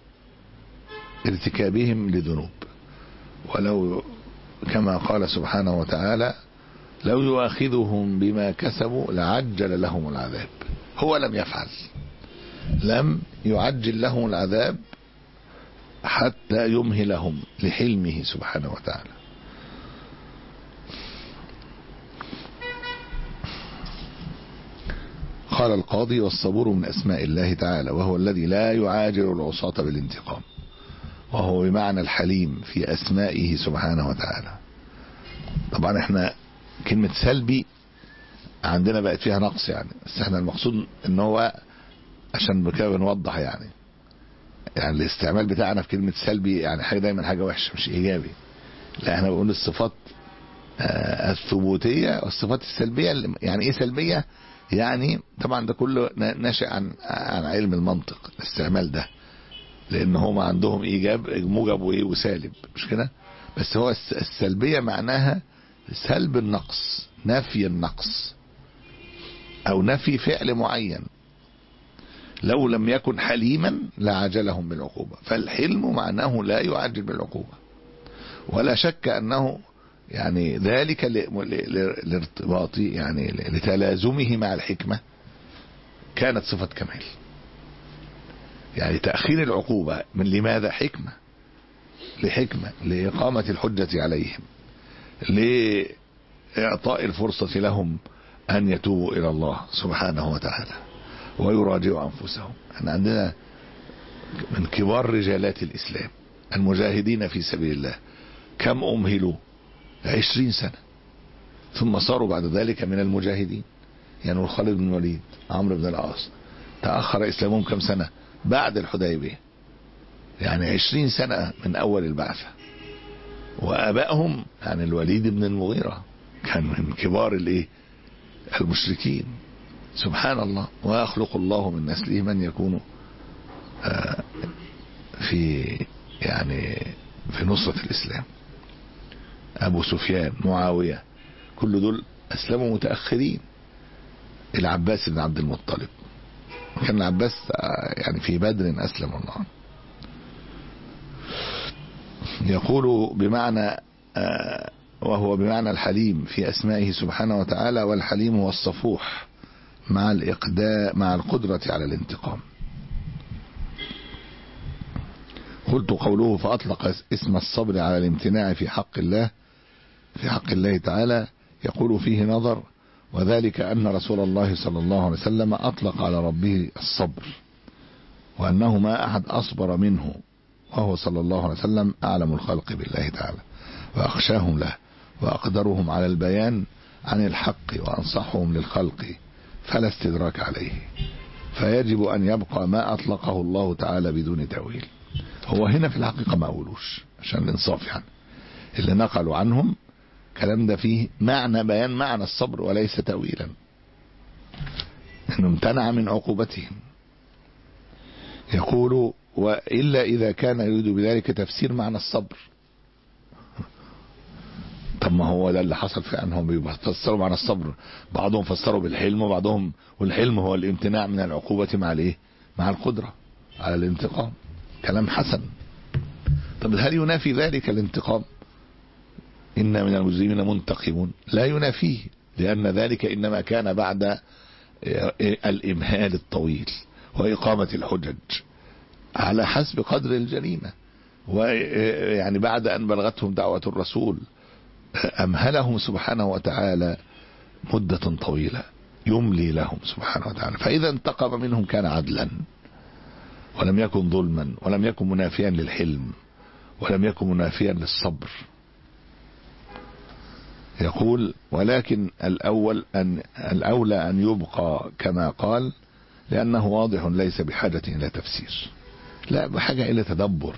ارتكابهم لذنوب. ولو كما قال سبحانه وتعالى: لو يؤاخذهم بما كسبوا لعجل لهم العذاب. هو لم يفعل، لم يعجل لهم العذاب حتى يمهلهم لحلمه سبحانه وتعالى. قال القاضي: والصبور من أسماء الله تعالى، وهو الذي لا يعاجل العصاة بالانتقام، وهو بمعنى الحليم في أسمائه سبحانه وتعالى. طبعا احنا كلمة سلبي عندنا بقت فيها نقص يعني، بس احنا المقصود ان هو عشان بكده بنوضح يعني يعني الاستعمال بتاعنا في كلمة سلبي يعني حاجة دايما حاجة وحشة مش ايجابي. لا احنا بنقول الصفات الثبوتية والصفات السلبية. يعني ايه سلبية؟ يعني طبعا ده كله ناشئ عن عن علم المنطق الاستعمال ده، لان هم عندهم ايجاب موجب وايه وسالب مش كده. بس هو السلبية معناها سلب النقص، نفي النقص او نفي فعل معين. لو لم يكن حليما لعجلهم بالعقوبة، فالحلم معناه لا يعجل بالعقوبة. ولا شك انه يعني ذلك لارتباط يعني لتلازمه مع الحكمة كانت صفة كمال. يعني تأخير العقوبة من لماذا؟ حكمة، لحكمة لإقامة الحجة عليهم، لإعطاء الفرصة لهم أن يتوبوا إلى الله سبحانه وتعالى ويراجعوا أنفسهم. احنا عندنا من كبار رجالات الإسلام المجاهدين في سبيل الله كم أمهلوا؟ عشرين سنة ثم صاروا بعد ذلك من المجاهدين. يعني خالد بن الوليد، عمرو بن العاص، تأخر إسلامهم كم سنة؟ بعد الحديبية، يعني عشرين سنة من أول البعثة. وآبائهم يعني الوليد بن المغيرة كان من كبار الايه المشركين. سبحان الله. ويخلق الله من نسله من يكون في يعني في نصرة الإسلام. أبو سفيان، معاوية، كل دول أسلموا متأخرين. العباس بن عبد المطلب، كان العباس يعني في بدر أسلم الله. يقول بمعنى وهو بمعنى الحليم في أسمائه سبحانه وتعالى. والحليم هو الصفوح مع الإقداء مع القدرة على الانتقام. قلت قوله فأطلق اسم الصبر على الامتناع في حق الله في حق الله تعالى يقول فيه نظر، وذلك أن رسول الله صلى الله عليه وسلم أطلق على ربه الصبر، وأنه ما أحد أصبر منه، وهو صلى الله عليه وسلم أعلم الخلق بالله تعالى وأخشاهم له وأقدرهم على البيان عن الحق وأنصحهم للخلق، فلا استدراك عليه، فيجب أن يبقى ما أطلقه الله تعالى بدون تأويل. هو هنا في الحقيقة ما أولوش عشان الإنصاف، يعني اللي نقلوا عنهم كلام ده فيه معنى بيان معنى الصبر وليس تأويلا، انه امتنع من عقوبتهم. يقول وإلا إذا كان يريد بذلك تفسير معنى الصبر. طب ما هو ده اللي حصل فعلا، هم بيفسروا معنى الصبر، بعضهم فسروا بالحلم وبعضهم، والحلم هو الامتناع من العقوبة مع الايه؟ مع القدرة على الانتقام. كلام حسن. طب هل ينافي ذلك الانتقام؟ إن من المجرمين منتقمون، لا ينافيه، لأن ذلك إنما كان بعد الإمهال الطويل وإقامة الحجج على حسب قدر الجريمة، ويعني بعد أن بلغتهم دعوة الرسول أمهلهم سبحانه وتعالى مدة طويلة يملي لهم سبحانه وتعالى. فإذا انتقم منهم كان عدلا ولم يكن ظلما ولم يكن منافيا للحلم ولم يكن منافيا للصبر. يقول ولكن الأول أن الأولى أن يبقى كما قال، لأنه واضح ليس بحاجة إلى تفسير، لا بحاجة إلى تدبر.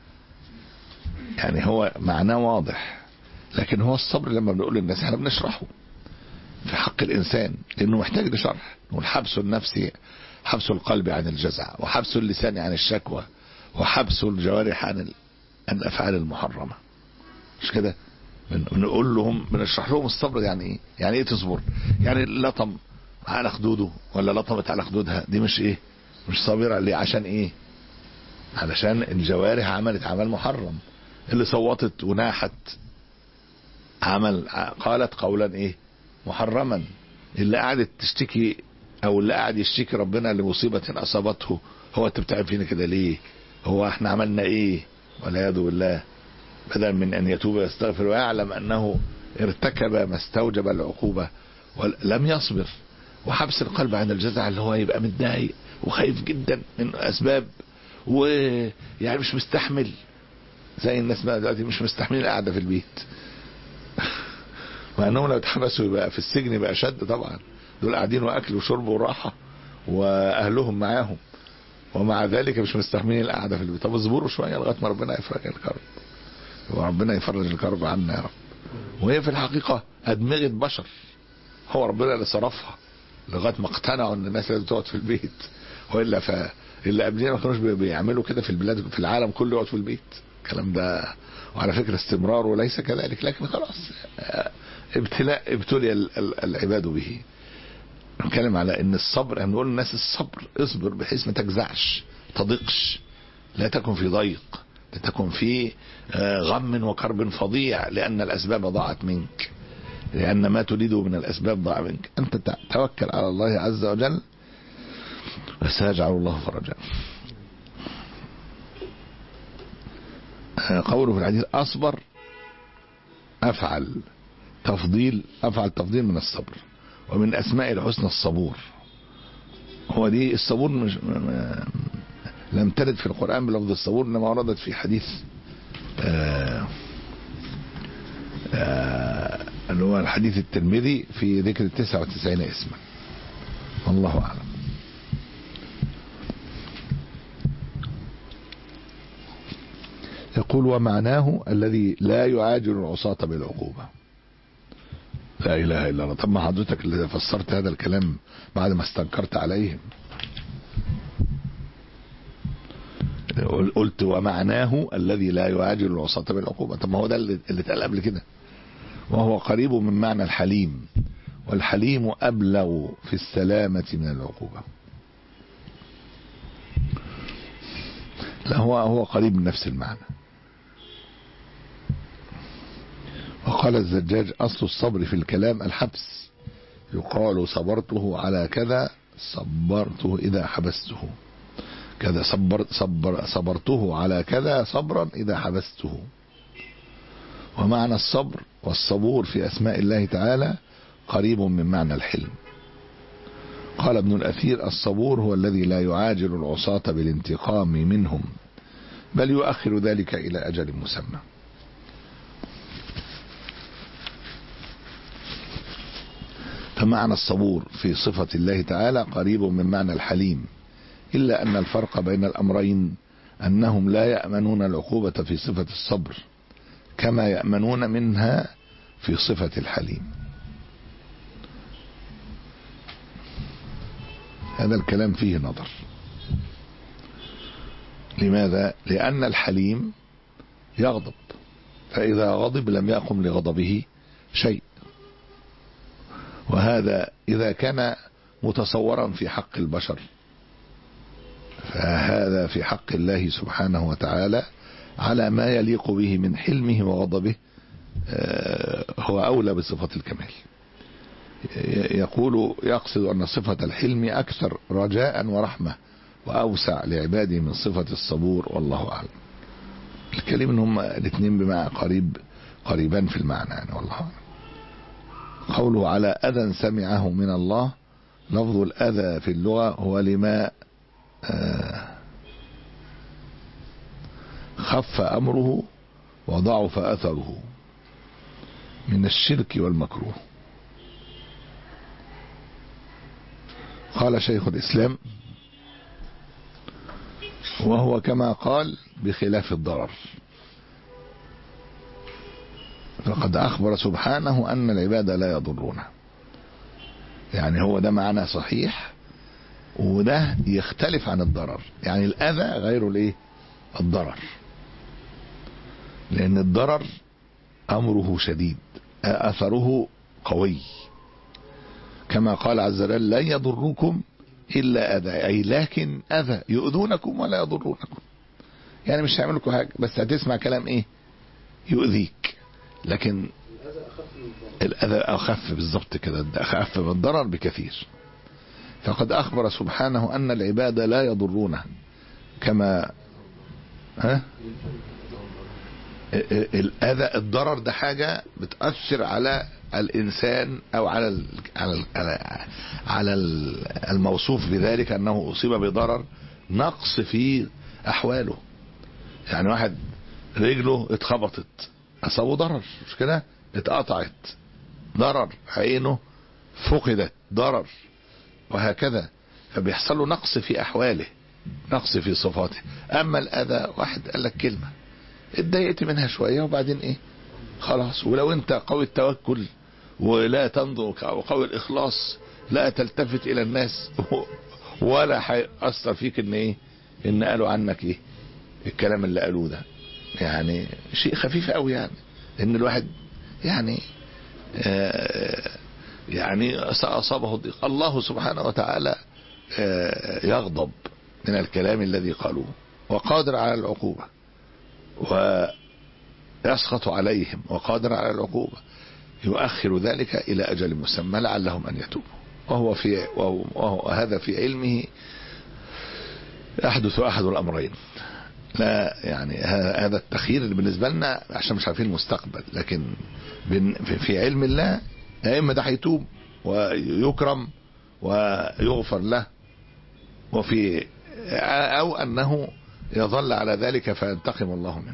يعني هو معناه واضح، لكن هو الصبر لما بنقول للناس احنا بنشرحه في حق الإنسان لأنه محتاج لشرح. والحبس النفسي حبس القلب عن الجزع، وحبس اللسان عن الشكوى، وحبس الجوارح عن الأفعال المحرمة، مش كده؟ بنقول لهم بنشرح لهم الصبر يعني ايه. يعني ايه تصبر؟ يعني لطم على خدوده ولا لطمت على خدودها، دي مش ايه، مش صابرة. ليه؟ عشان ايه؟ علشان الجوارح عملت عمل محرم. اللي صوتت وناحت عمل قالت قولا ايه محرما. اللي قعدت تشتكي او اللي قاعد يشتكي ربنا لمصيبة اصابته، هو انت بتعمل فينا كده ليه؟ هو احنا عملنا ايه؟ والعياذ بالله. بدل من ان يتوب ويستغفر ويعلم انه ارتكب ما استوجب العقوبة ولم يصبر. وحبس القلب عن الجزع اللي هو يبقى متضايق وخايف جدا من اسباب، ويعني مش مستحمل زي الناس بقى دلوقتي مش مستحملين القعدة في البيت مع انهم لو اتحبسوا يبقى في السجن يبقى شد طبعا. دول قاعدين واكل وشرب وراحة واهلهم معاهم، ومع ذلك مش مستحملين القعده في البيت. طب اصبروا شويه لغايه ما ربنا يفرج الكرب، وربنا يفرج الكرب عنا يا رب. وهي في الحقيقه ادمغه بشر، هو ربنا اللي صرفها لغايه ما اقتنعوا ان الناس لازم تقعد في البيت، والا ف اللي قبلنا ما كانوش بيعملوا كده في البلاد في العالم كله يقعد في البيت. الكلام ده وعلى فكره استمرار وليس كذلك، لكن خلاص ابتلاء ابتلي العباد به. نتكلم على ان الصبر، بنقول للناس الصبر، اصبر بحيث ما تجزعش تضيقش، لا تكن في ضيق، لا تكن في غم وكرب فظيع لان الاسباب ضاعت منك، لان ما تريده من الاسباب ضاع منك. انت توكل على الله عز وجل وسيجعل الله فرجا. قوله في الحديث اصبر افعل تفضيل، افعل تفضيل من الصبر، ومن اسماء الحسنى الصبور. هو دي الصبور مش لم ترد في القرآن بلفظ الصبور، انما وردت في حديث آآ آآ اللي هو الحديث الترمذي في ذكر التسعة وتسعين اسما. الله اعلم. يقول ومعناه الذي لا يعاجل العصاة بالعقوبة. لا اله الا الله. طب ما حضرتك اللي فسرت هذا الكلام بعد ما استنكرت عليهم، قلت ومعناه الذي لا يعاجل العصاة بالعقوبة. طب ما هو ده اللي اتقال قبل كده، وهو قريب من معنى الحليم، والحليم أبلغ في السلامة من العقوبة. لا هو هو قريب من نفس المعنى. وقال الزجاج اصل الصبر في الكلام الحبس، يقال صبرته على كذا، صبرته اذا حبسته كذا، صبر صبر صبرته على كذا صبرا اذا حبسته. ومعنى الصبر والصبور في اسماء الله تعالى قريب من معنى الحلم. قال ابن الاثير الصبور هو الذي لا يعاجل العصاة بالانتقام منهم، بل يؤخر ذلك الى اجل مسمى. فمعنى الصبور في صفة الله تعالى قريب من معنى الحليم، إلا أن الفرق بين الأمرين أنهم لا يأمنون العقوبة في صفة الصبر كما يأمنون منها في صفة الحليم. هذا الكلام فيه نظر. لماذا؟ لأن الحليم يغضب، فإذا غضب لم يقم لغضبه شيء، وهذا إذا كان متصورا في حق البشر، فهذا في حق الله سبحانه وتعالى على ما يليق به من حلمه وغضبه هو أولى بصفة الكمال. يقول يقصد أن صفة الحلم أكثر رجاء ورحمة وأوسع لعباده من صفة الصبور، والله أعلم. الكلمة هم الاثنين بمعنى قريب، قريبان في المعنى يعني، والله أعلم. قوله على أذى سمعه من الله، لفظ الأذى في اللغة هو لما خف أمره وضعف أثره من الشرك والمكروه. قال شيخ الإسلام وهو كما قال بخلاف الضرر، فقد أخبر سبحانه أن العباد لا يضرونه، يعني هو ده معنى صحيح، وده يختلف عن الضرر. يعني الأذى غير الايه الضرر، لأن الضرر أمره شديد أثره قوي، كما قال عز وجل لن يضركم إلا أذى، أي لكن أذى يؤذونكم ولا يضرونكم، يعني مش هيعمل لكم حاجة بس هتسمع كلام إيه يؤذيك، لكن الأذى أخف بالضبط كده، أخف من الضرر بكثير. فقد أخبر سبحانه أن العباد لا يضرونه، كما ها الأذى الضرر ده حاجة بتأثر على الإنسان أو على ال على ال على الموصوف بذلك أنه أصيب بضرر، نقص في أحواله. يعني واحد رجله اتخبطت أصابه ضرر، مش كده؟ اتقطعت ضرر، عينه فقدت ضرر، وهكذا. فبيحصل له نقص في أحواله، نقص في صفاته. اما الاذى واحد قال لك كلمة اتضايقت منها شوية وبعدين ايه خلاص، ولو انت قوي التوكل ولا تنظر وقوي الاخلاص لا تلتفت الى الناس ولا هيأثر فيك ان ايه ان قالوا عنك ايه الكلام اللي قالوه ده. يعني شيء خفيف قوي، يعني ان الواحد يعني آه يعني اصابه الضيق. الله سبحانه وتعالى آه يغضب من الكلام الذي قالوه وقادر على العقوبة، ويسخط عليهم وقادر على العقوبة، يؤخر ذلك إلى أجل مسمى لعلهم أن يتوبوا، وهو في وهو وهو هذا في علمه يحدث أحد الأمرين. لا يعني هذا التخيير بالنسبة لنا عشان مش عارفين المستقبل، لكن في علم الله يا إما ده هيتوب ويكرم ويغفر له، وفي أو أنه يظل على ذلك فينتقم الله منه.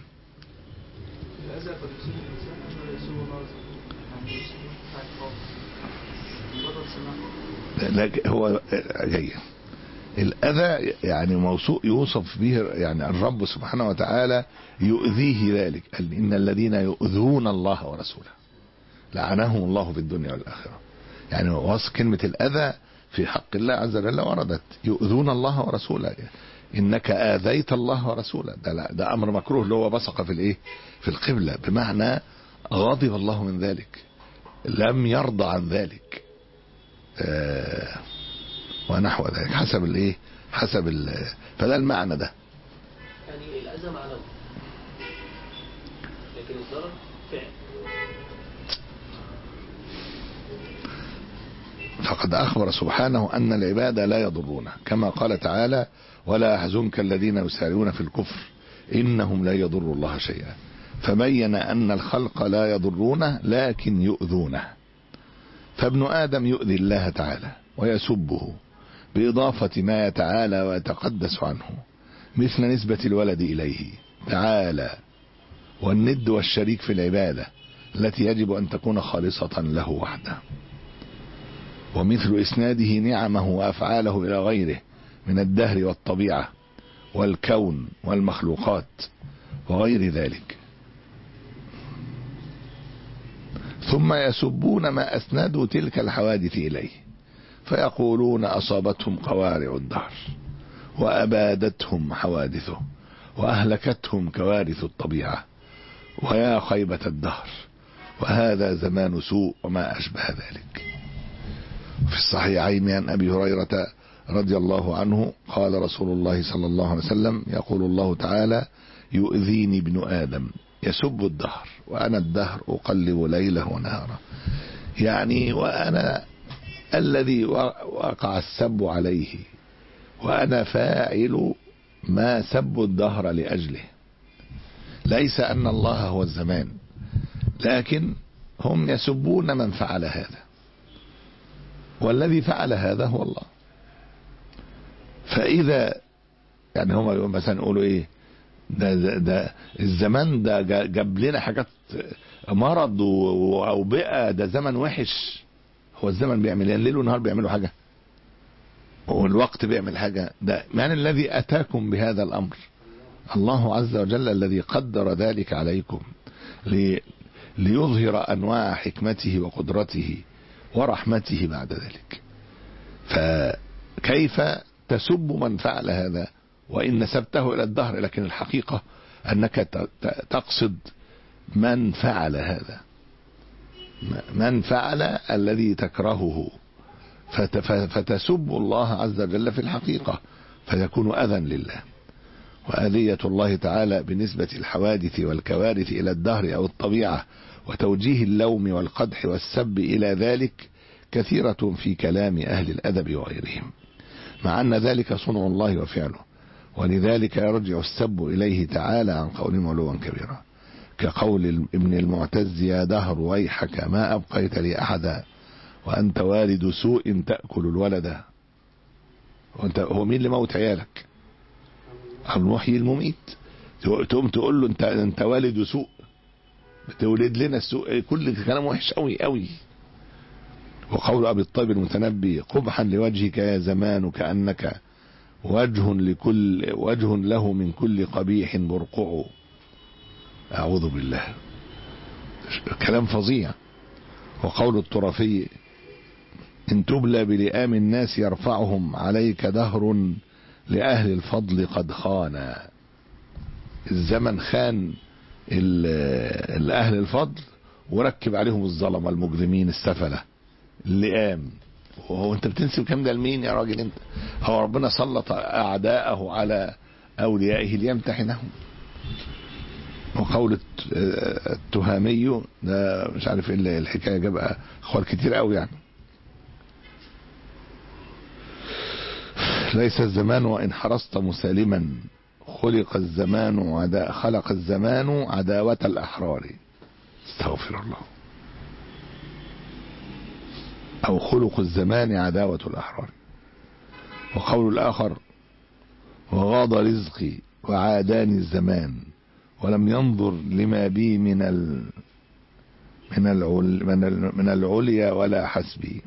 لا هو جاي الأذى يعني موصوف يوصف به، يعني الرب سبحانه وتعالى يؤذيه ذلك، قال إن الذين يؤذون الله ورسوله لعنهم الله في الدنيا والآخرة. يعني وصف كلمة الأذى في حق الله عز وجل وردت يؤذون الله ورسوله، إنك آذيت الله ورسوله، ده, لا ده أمر مكروه اللي هو بصق في الإيه في القبلة، بمعنى غضب الله من ذلك، لم يرضى عن ذلك آه ونحو ذلك حسب الايه حسب ال فده المعنى ده. يعني الأذى معنوي لكن الضرر فعل. فقد أخبر سبحانه أن العباد لا يضرونه، كما قال تعالى ولا يحزنك الذين يسارعون في الكفر إنهم لا يضروا الله شيئا، فبين أن الخلق لا يضرونه لكن يؤذونه. فابن آدم يؤذي الله تعالى ويسبه بإضافة ما يتعالى ويتقدس عنه، مثل نسبة الولد إليه تعالى والند والشريك في العبادة التي يجب أن تكون خالصة له وحده، ومثل إسناده نعمه وأفعاله إلى غيره من الدهر والطبيعة والكون والمخلوقات وغير ذلك. ثم يسبون ما أسندوا تلك الحوادث إليه، فيقولون أصابتهم قوارع الدهر وأبادتهم حوادثه وأهلكتهم كوارث الطبيعة ويا خيبة الدهر وهذا زمان سوء وما أشبه ذلك. في الصحيحين عن أبي هريرة رضي الله عنه قال رسول الله صلى الله عليه وسلم يقول الله تعالى يؤذيني ابن آدم يسب الدهر وأنا الدهر أقلب ليله ونهاره، يعني وأنا الذي وقع السب عليه وأنا فاعل ما سب الدهر لأجله. ليس أن الله هو الزمان، لكن هم يسبون من فعل هذا، والذي فعل هذا هو الله. فإذا يعني هم مثلا يقولوا إيه ده, ده, ده الزمان ده جاب لنا حاجات مرض وأوبئة، ده زمن وحش. هو الزمن بيعمل يعني ليل ونهار بيعملوا حاجة، والوقت بيعمل حاجة؟ ده من الذي أتاكم بهذا الأمر؟ الله عز وجل الذي قدر ذلك عليكم لي ليظهر أنواع حكمته وقدرته ورحمته بعد ذلك. فكيف تسب من فعل هذا وإن نسبته إلى الدهر، لكن الحقيقة أنك تقصد من فعل هذا، من فعل الذي تكرهه، فتسب الله عز وجل في الحقيقة فيكون أذى لله. وآذية الله تعالى بنسبة الحوادث والكوارث إلى الدهر أو الطبيعة وتوجيه اللوم والقدح والسب إلى ذلك كثيرة في كلام أهل الأدب وغيرهم، مع أن ذلك صنع الله وفعله، ولذلك يرجع السب إليه تعالى عن قول علوا كبيرا، كقول ابن المعتز يا دهر ويحك ما أبقيت لي أحدا وأنت والد سوء تأكل الولد. وانت هو مين اللي موت عيالك؟ المحيي المميت. تقوم تقول له انت انت والد سوء، بتولد لنا السوء، كل كلام وحش قوي قوي. وقول ابي الطيب المتنبي قبحا لوجهك يا زمان كأنك وجه لكل وجه له من كل قبيح برقع. أعوذ بالله، كلام فظيع. وقول الطرفي: إن تبلى بلئام الناس يرفعهم عليك دهر لأهل الفضل قد خانا. الزمن خان الأهل الفضل وركب عليهم الظلمة المجرمين السفلة اللئام. وهو انت بتنسب كام ده لمين يا راجل انت؟ هو ربنا سلط أعداءه على أوليائه ليمتحنهم. وقول التهامي ده مش عارف ايه الحكاية، جاب اخوال كتير قوي يعني. ليس الزمان وإن حرصت مسالما، خلق الزمان عدا خلق الزمان عداوة الأحرار. استغفر الله. أو خلق الزمان عداوة الأحرار. وقول الآخر: وغاض رزقي وعاداني الزمان ولم ينظر لما بي من ال من العل من, ال من العليا ولا حسبي.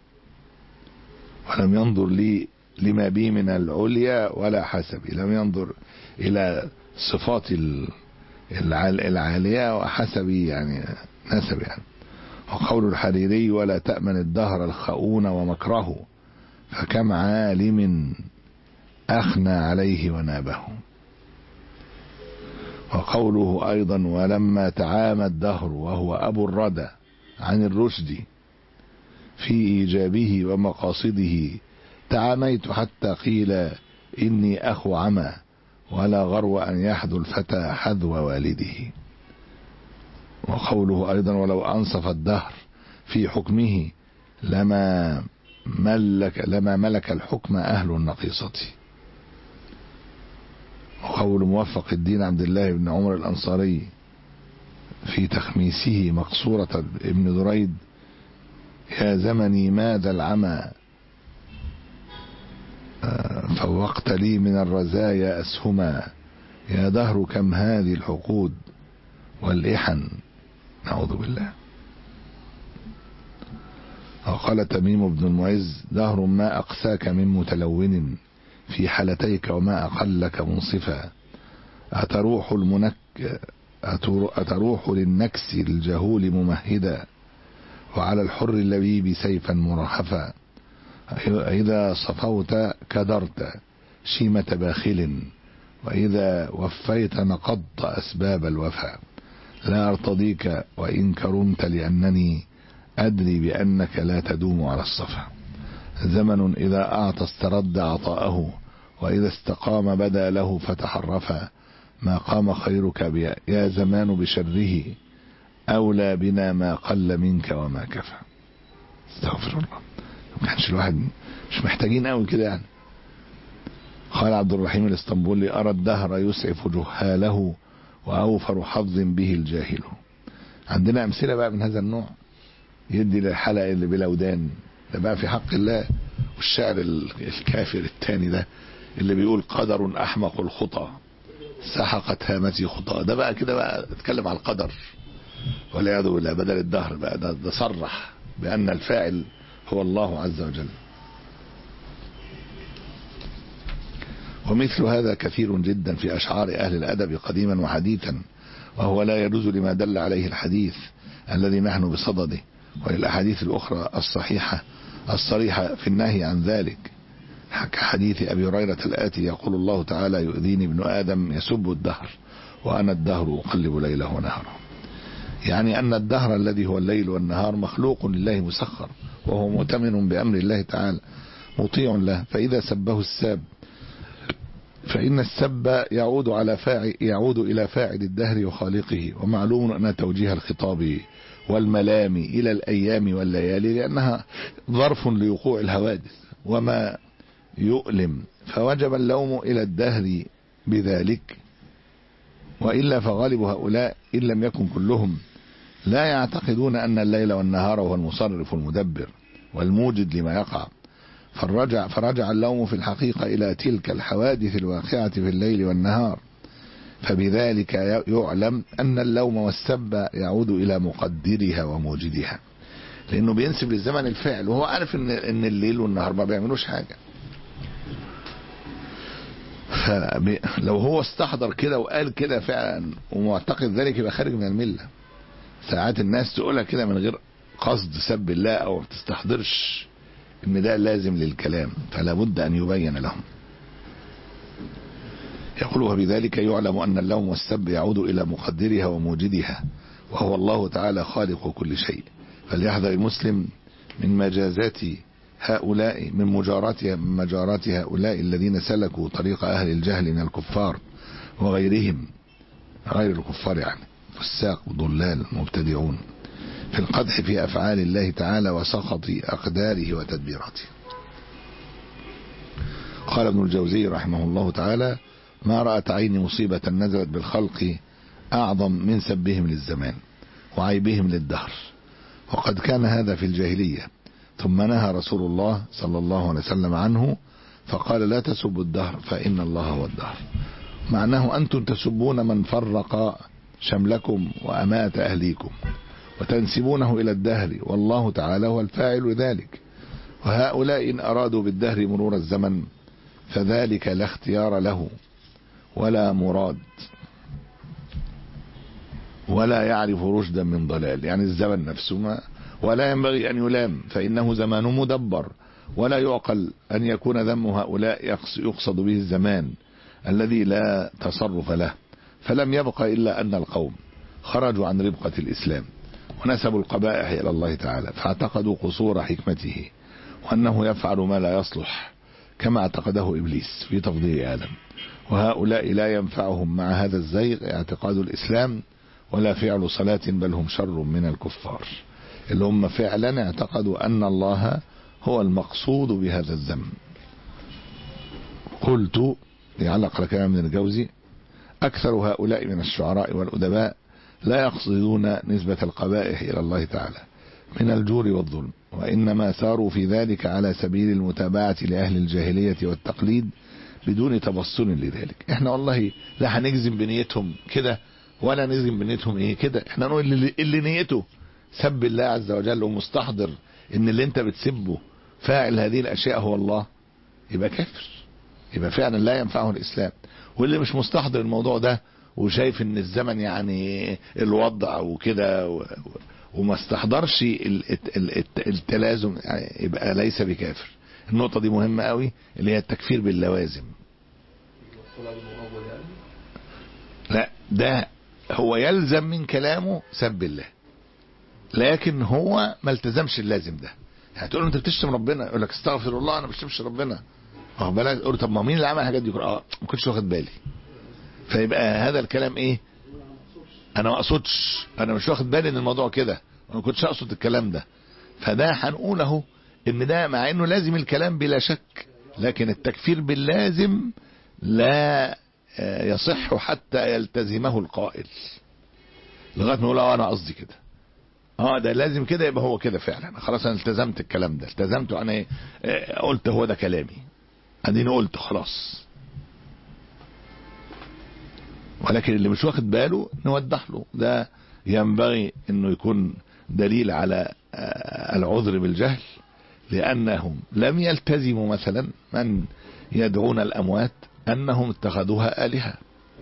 ولم ينظر لي لما بي من العليا ولا حسبي، لم ينظر إلى صفات العالية وحسبي يعني نسب يعني. وقول الحريري: ولا تأمن الدهر الخؤون ومكره، فكم عالم أخنى عليه ونابه. وقوله أيضا: ولما تعامى الدهر وهو أبو الردى عن الرشد في إيجابه ومقاصده، تعاميت حتى قيل إني أخو عمى، ولا غرو أن يحذو الفتى حذو والده. وقوله أيضا: ولو أنصف الدهر في حكمه لما ملك, لما ملك الحكم أهل النقيصة. وقول موفق الدين عبد الله بن عمر الأنصاري في تخميسه مقصورة ابن دريد: يا زمني ماذا العمى، فوقت لي من الرزايا أسهما، يا دهر كم هذه الحقود والإحن. نعوذ بالله. وقال تميم بن المعز: دهر ما أقساك من متلون في حالتيك وما أقلك منصفا، أتروح المنك أتروح للنكس الجهول ممهدا، وعلى الحر اللبيب سيفا مرهفا، إذا صفوت كدرت شيمة باخل، وإذا وفيت نقضت أسباب الوفا، لا أرتضيك وإن كرمت لأنني أدري بأنك لا تدوم على الصفا. زمن إذا أعطى استرد عطاءه، وإذا استقام بدا له فتحرفا، ما قام خيرك بي يا زمان بشره، أولى بنا ما قل منك وما كفى. استغفر الله. ما كانش الواحد مش محتاجين قوي كده يعني. قال عبد الرحيم الاسطنبولي: أرى الدهر يسعف جهاله وأوفر حظ به الجاهل. عندنا أمثلة بقى من هذا النوع يدي للحلقة اللي بلا ودان ده بقى في حق الله. والشعر الكافر التاني ده اللي بيقول: قدر أحمق الخطى سحقت هامتي خطى، ده بقى كده بقى اتكلم على القدر والعياذ بالله بدل الدهر بقى. ده, ده صرح بأن الفاعل هو الله عز وجل. ومثل هذا كثير جدا في أشعار أهل الأدب قديما وحديثا، وهو لا يجوز لما دل عليه الحديث الذي نحن بصدده، وللأحاديث الأخرى الصحيحة الصريحة في النهي عن ذلك، كحديث أبي هريرة الآتي: يقول الله تعالى: يؤذيني ابن آدم يسب الدهر وأنا الدهر أقلب ليله ونهاره. يعني أن الدهر الذي هو الليل والنهار مخلوق لله مسخر، وهو مؤتمن بأمر الله تعالى مطيع له، فإذا سبه الساب فإن السب يعود على فاعل يعود إلى فاعل الدهر وخالقه. ومعلوم أن توجيه الخطاب والملام إلى الأيام والليالي لأنها ظرف لوقوع الحوادث وما يؤلم، فوجب اللوم إلى الدهر بذلك، وإلا فغالب هؤلاء إن لم يكن كلهم لا يعتقدون أن الليل والنهار هو المصرف المدبر والموجد لما يقع، فرجع, فرجع اللوم في الحقيقة إلى تلك الحوادث الواقعة في الليل والنهار. فبذلك يعلم أن اللوم والسب يعود إلى مقدرها وموجدها، لأنه بينسب للزمن الفعل وهو عارف إن, إن الليل والنهار ما بيعملوش حاجة. فلو هو استحضر كده وقال كده فعلا ومعتقد ذلك يبقى خارج من الملة. ساعات الناس تقولها كده من غير قصد سب الله او ما تستحضرش ان ده لازم للكلام، فلا بد ان يبين لهم. يقول وبذلك يعلم ان اللوم والسب يعود الى مقدرها وموجدها وهو الله تعالى خالق كل شيء. فليحذر المسلم من مجازات هؤلاء من مجارات من مجارات هؤلاء الذين سلكوا طريق أهل الجهل من الكفار وغيرهم، غير الكفار يعني فساق وضلال مبتدعون، في القدح في أفعال الله تعالى وسخط أقداره وتدبيراته. قال ابن الجوزي رحمه الله تعالى: ما رأت عيني مصيبة نزلت بالخلق أعظم من سبهم للزمان وعيبهم للدهر، وقد كان هذا في الجاهلية، ثم نهى رسول الله صلى الله عليه وسلم عنه فقال: لا تسبوا الدهر فإن الله هو الدهر. معناه أنتم تسبون من فرق شملكم وأمات أهليكم وتنسبونه إلى الدهر، والله تعالى هو الفاعل ذلك. وهؤلاء إن أرادوا بالدهر مرور الزمن فذلك لا اختيار له ولا مراد ولا يعرف رشدا من ضلال، يعني الزمن نفسه ما ولا ينبغي أن يلام فإنه زمان مدبر، ولا يعقل أن يكون ذم هؤلاء يقصد به الزمان الذي لا تصرف له. فلم يبق إلا أن القوم خرجوا عن ربقة الإسلام ونسبوا القبائح إلى الله تعالى، فاعتقدوا قصور حكمته وأنه يفعل ما لا يصلح كما اعتقده إبليس في تفضيل آدم. وهؤلاء لا ينفعهم مع هذا الزيغ اعتقاد الإسلام ولا فعل صلاة، بل هم شر من الكفار اللي هم فعلا اعتقدوا أن الله هو المقصود بهذا الذم. قلت يعلق على كلام ابن الجوزي: أكثر هؤلاء من الشعراء والأدباء لا يقصدون نسبة القبائح إلى الله تعالى من الجور والظلم، وإنما ساروا في ذلك على سبيل المتابعة لأهل الجاهلية والتقليد بدون تبصر لذلك. احنا والله لا هنجزم بنيتهم كده ولا نجزم بنيتهم ايه كده، احنا نقول اللي, اللي نيته سب الله عز وجل ومستحضر ان اللي انت بتسبه فاعل هذه الاشياء هو الله، يبقى كافر، يبقى فعلا لا ينفعه الاسلام. واللي مش مستحضر الموضوع ده وشايف ان الزمن يعني الوضع وكده وما استحضرش التلازم يعني يبقى ليس بكافر. النقطة دي مهمة قوي اللي هي التكفير باللوازم. لا ده هو يلزم من كلامه سب الله، لكن هو ما التزمش اللازم ده. هتقول له انت بتشتم ربنا، يقول لك استغفر الله انا ما بشتمش ربنا، واخد بالك؟ تقول طب ما مين اللي عمل الحاجات دي؟ اه ما كنتش واخد بالي. فيبقى هذا الكلام ايه؟ انا ما اقصدش، انا مش واخد بالي ان الموضوع كده، ما كنتش اقصد الكلام ده. فده هنقوله ان ده مع انه لازم الكلام بلا شك، لكن التكفير باللازم لا يصح حتى يلتزمه القائل لغايه ما يقول اه انا قصدي كده، اه ده لازم كده، يبقى هو كده فعلا خلاص انا التزمت الكلام ده، التزمت انا ايه قلت هو ده كلامي، اديني قلت خلاص. ولكن اللي مش واخد باله نوضح له، ده ينبغي انه يكون دليل على العذر بالجهل، لانهم لم يلتزموا مثلا من يدعون الاموات انهم اتخذوها آلهة،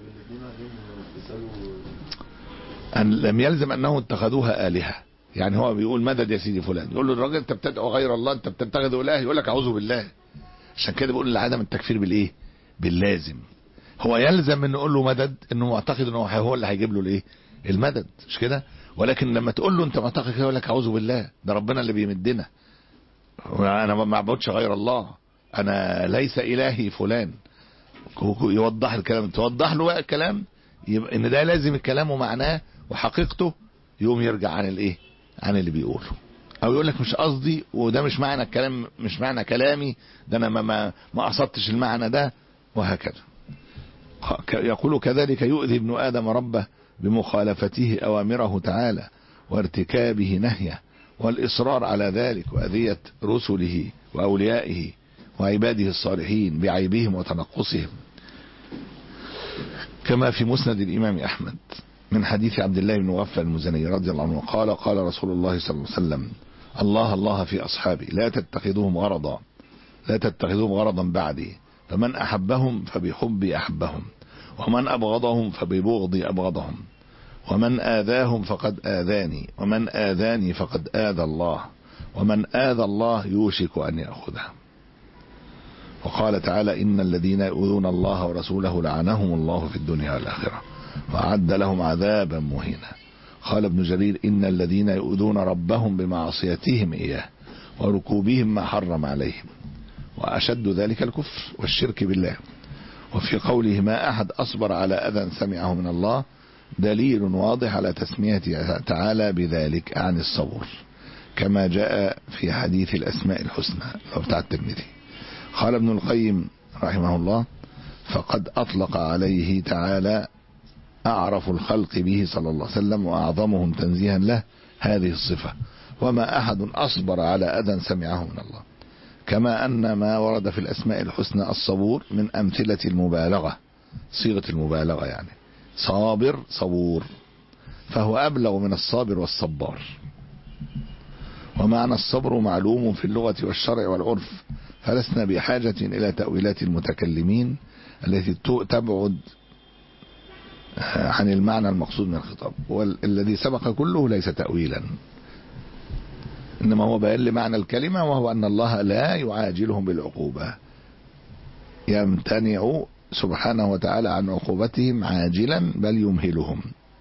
أن لم يلزم انهم اتخذوها آلهة. يعني هو بيقول مدد يا سيدي فلان، يقول له الراجل انت بتدعو غير الله، انت بتتخذ اله، يقول لك اعوذ بالله. عشان كده بيقول لعدم التكفير بالايه؟ باللازم. هو يلزم انه يقول له مدد انه معتقد انه هو اللي هيجيب له الايه؟ المدد، مش كده؟ ولكن لما تقول له انت معتقد كده يقول لك اعوذ بالله، ده ربنا اللي بيمدنا، انا ما معبودش غير الله، انا ليس الهي فلان. يوضح الكلام، توضح له بقى الكلام يبقى ان ده لازم الكلام ومعناه وحقيقته، يقوم يرجع عن الايه؟ عن اللي بيقوله. او يقول لك مش قصدي وده مش معنى الكلام، مش معنى كلامي ده، انا ما ما, ما قصدتش المعنى ده، وهكذا. يقول كذلك يؤذي ابن آدم ربه بمخالفته أوامره تعالى وارتكابه نهيه والإصرار على ذلك، وأذية رسله وأوليائه وعباده الصالحين بعيبهم وتنقصهم، كما في مسند الإمام أحمد من حديث عبد الله بن مغفل المزني رضي الله عنه قال قال رسول الله صلى الله عليه وسلم: الله الله في أصحابي لا تتخذوهم غرضا لا تتخذوهم غرضا بعدي، فمن أحبهم فبحبي أحبهم، ومن أبغضهم فببغضي أبغضهم، ومن آذاهم فقد آذاني، ومن آذاني فقد آذى الله، ومن آذى الله يوشك أن يأخذه. وقال تعالى إن الذين يؤذون الله ورسوله لعنهم الله في الدنيا والآخرة وأعد لهم عذابا مهينا. قال ابن جرير إن الذين يؤذون ربهم بمعصيتهم إياه وركوبهم ما حرم عليهم، وأشد ذلك الكفر والشرك بالله. وفي قوله ما أحد أصبر على أذى سمعه من الله دليل واضح على تسميته تعالى بذلك عن الصبر، كما جاء في حديث الأسماء الحسنى لو بتاع الترمذي. قال ابن القيم رحمه الله فقد أطلق عليه تعالى أعرف الخلق به صلى الله عليه وسلم وأعظمهم تنزيها له هذه الصفة، وما أحد أصبر على أذى سمعه من الله، كما أن ما ورد في الأسماء الحسنى الصبور من أمثلة المبالغة، صيغة المبالغة يعني صابر صبور، فهو أبلغ من الصابر والصبار. ومعنى الصبر معلوم في اللغة والشرع والعرف، فلسنا بحاجة إلى تأويلات المتكلمين التي تبعد عن المعنى المقصود من الخطاب، والذي سبق كله ليس تأويلا، إنما هو بيان لمعنى الكلمة، وهو أن الله لا يعاجلهم بالعقوبة، يمتنع سبحانه وتعالى عن عقوبتهم عاجلا بل يمهلهم.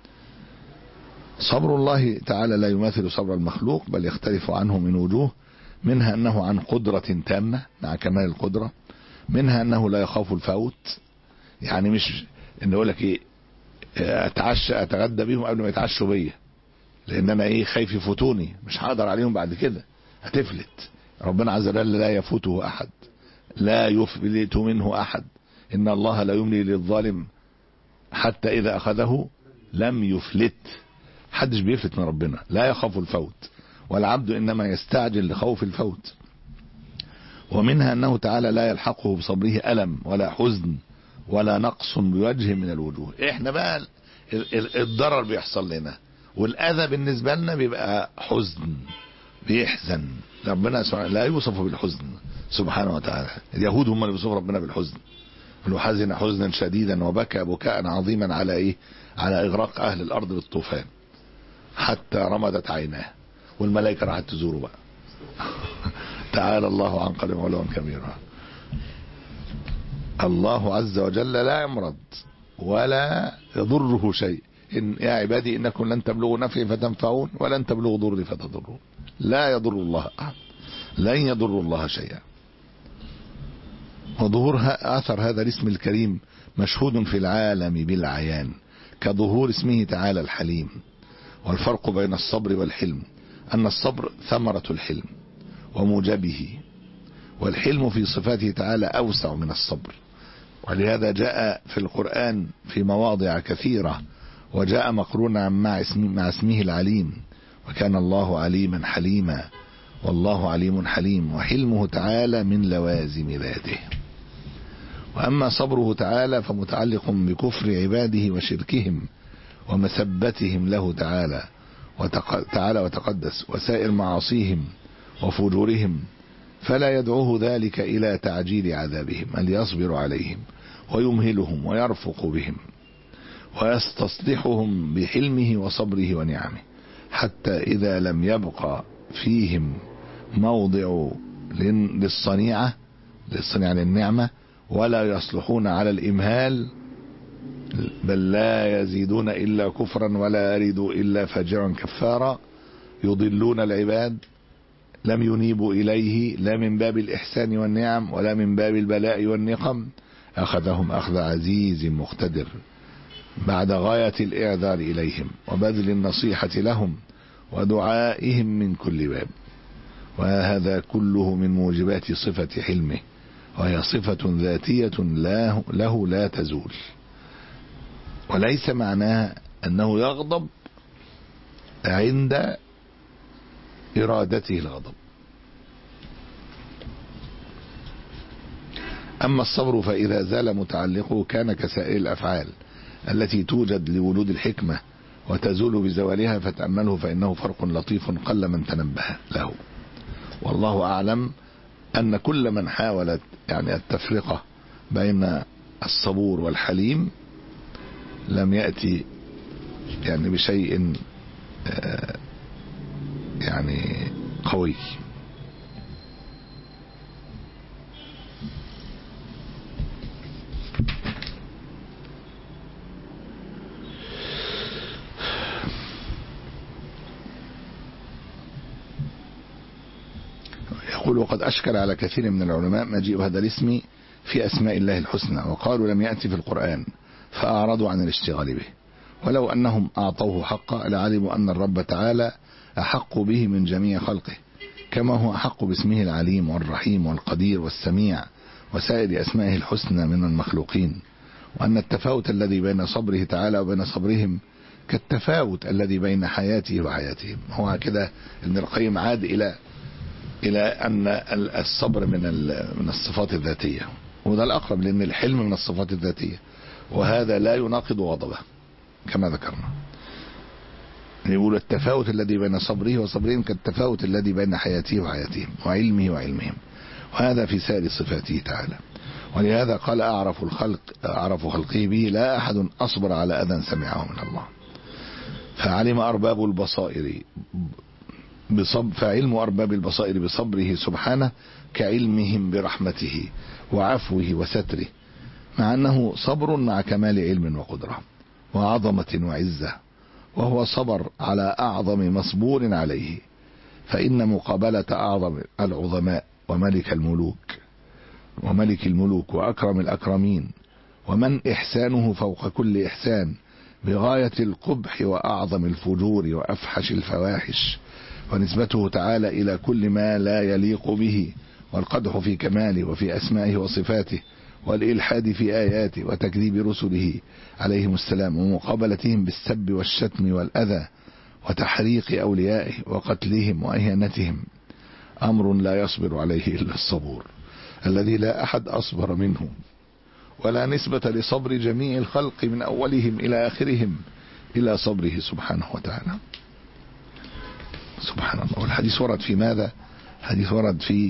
صبر الله تعالى لا يماثل صبر المخلوق، بل يختلف عنه من وجوه، منها أنه عن قدرة تامة مع كمال القدرة، منها أنه لا يخاف الفوت، يعني مش إن أقول لك إيه أتعشى أتغدى بيهم قبل ما يتعشوا بيا، لأن أنا إيه خايف يفوتوني، مش هقدر عليهم بعد كده هتفلت. ربنا عز وجل لا يفوته أحد، لا يفلت منه أحد، إن الله لا يملي للظالم حتى إذا أخذه لم يفلت. حدش بيفلت من ربنا، لا يخاف الفوت، والعبد إنما يستعجل لخوف الفوت. ومنها أنه تعالى لا يلحقه بصبره ألم ولا حزن ولا نقص بوجه من الوجوه. إحنا بقى الضرر بيحصل لنا والأذى بالنسبة لنا بيبقى حزن، بيحزن. ربنا لا يوصف بالحزن سبحانه وتعالى، اليهود هم اللي بيوصفوا ربنا بالحزن، انه حزن حزنا شديدا وبكى بكاء عظيما على ايه؟ على اغراق اهل الارض بالطوفان حتى رمدت عيناه، والملائكه راحت تزوره بقى. تعالى الله عن قدر علوا كبيرا. الله عز وجل لا يمرض ولا يضره شيء. إن يا عبادي إنكم لن تبلغوا نفعي فتنفعون ولن تبلغوا ضري فتضرون. لا يضر الله أحد، لن يضر الله شيئا. وظهور أثر هذا الاسم الكريم مشهود في العالم بالعيان، كظهور اسمه تعالى الحليم. والفرق بين الصبر والحلم أن الصبر ثمرة الحلم وموجبه، والحلم في صفاته تعالى أوسع من الصبر، ولهذا جاء في القرآن في مواضع كثيرة، وجاء مقرونا مع اسمه, مع اسمه العليم، وكان الله عليما حليما، والله عليم حليم. وحلمه تعالى من لوازم ذاته. وأما صبره تعالى فمتعلق بكفر عباده وشركهم ومسبتهم له تعالى وتعالى وتقدس وسائر معاصيهم وفجورهم، فلا يدعوه ذلك إلى تعجيل عذابهم، بل يصبر عليهم ويمهلهم ويرفق بهم ويستصلحهم بحلمه وصبره ونعمه، حتى إذا لم يبقى فيهم موضع للصنيعة للصنيعة للنعمة ولا يصلحون على الإمهال، بل لا يزيدون إلا كفرا ولا يريدوا إلا فاجرا كفارا، يضلون العباد، لم ينيبوا إليه لا من باب الإحسان والنعم ولا من باب البلاء والنقم، أخذهم أخذ عزيز مقتدر بعد غاية الإعذار إليهم وبذل النصيحة لهم ودعائهم من كل باب. وهذا كله من موجبات صفة حلمه، وهي صفة ذاتية له لا تزول، وليس معناها أنه يغضب عند إرادته الغضب. أما الصبر فإذا زال متعلقه كان كسائر الأفعال التي توجد لولود الحكمة وتزول بزوالها، فتأمله فإنه فرق لطيف قل من تنبه له. والله أعلم أن كل من حاولت يعني التفرقة بين الصبور والحليم لم يأتي يعني بشيء يعني قوي. يقول وقد أشكل على كثير من العلماء مجيء هذا الاسم في أسماء الله الحسنى، وقالوا لم يأتي في القرآن فأعرضوا عن الاشتغال به، ولو أنهم أعطوه حقا لعلموا أن الرب تعالى أحق به من جميع خلقه، كما هو أحق باسمه العليم والرحيم والقدير والسميع وسائر أسمائه الحسنى من المخلوقين، وأن التفاوت الذي بين صبره تعالى وبين صبرهم كالتفاوت الذي بين حياته وحياتهم. هو كده ابن القيم عاد إلى إلى أن الصبر من من الصفات الذاتية، وده الأقرب لأن الحلم من الصفات الذاتية، وهذا لا يناقض غضبه كما ذكرنا. يقول التفاوت الذي بين صبره وصبرهم كالتفاوت الذي بين حياته وحياتهم وعلمه وعلمهم، وهذا في سائر صفاته تعالى. ولهذا قال أعرف الخلق أعرف خلقه به لا أحد أصبر على أذى سمعه من الله. فعلم أرباب البصائر بصب فعلم أرباب البصائر بصبره سبحانه كعلمهم برحمته وعفوه وستره، مع أنه صبر مع كمال علم وقدرة وعظمة وعزة، وهو صبر على أعظم مصبور عليه، فإن مقابلة أعظم العظماء وملك الملوك وملك الملوك وأكرم الأكرمين ومن إحسانه فوق كل إحسان بغاية القبح وأعظم الفجور وأفحش الفواحش، ونسبته تعالى إلى كل ما لا يليق به، والقدح في كماله وفي أسمائه وصفاته، والإلحاد في آياته وتكذيب رسله عليهم السلام، ومقابلتهم بالسب والشتم والأذى وتحريق أوليائه وقتلهم وإهانتهم، أمر لا يصبر عليه إلا الصبور الذي لا أحد أصبر منه، ولا نسبة لصبر جميع الخلق من أولهم إلى آخرهم إلى صبره سبحانه وتعالى. سبحان الله. والحديث ورد في ماذا؟ حديث ورد في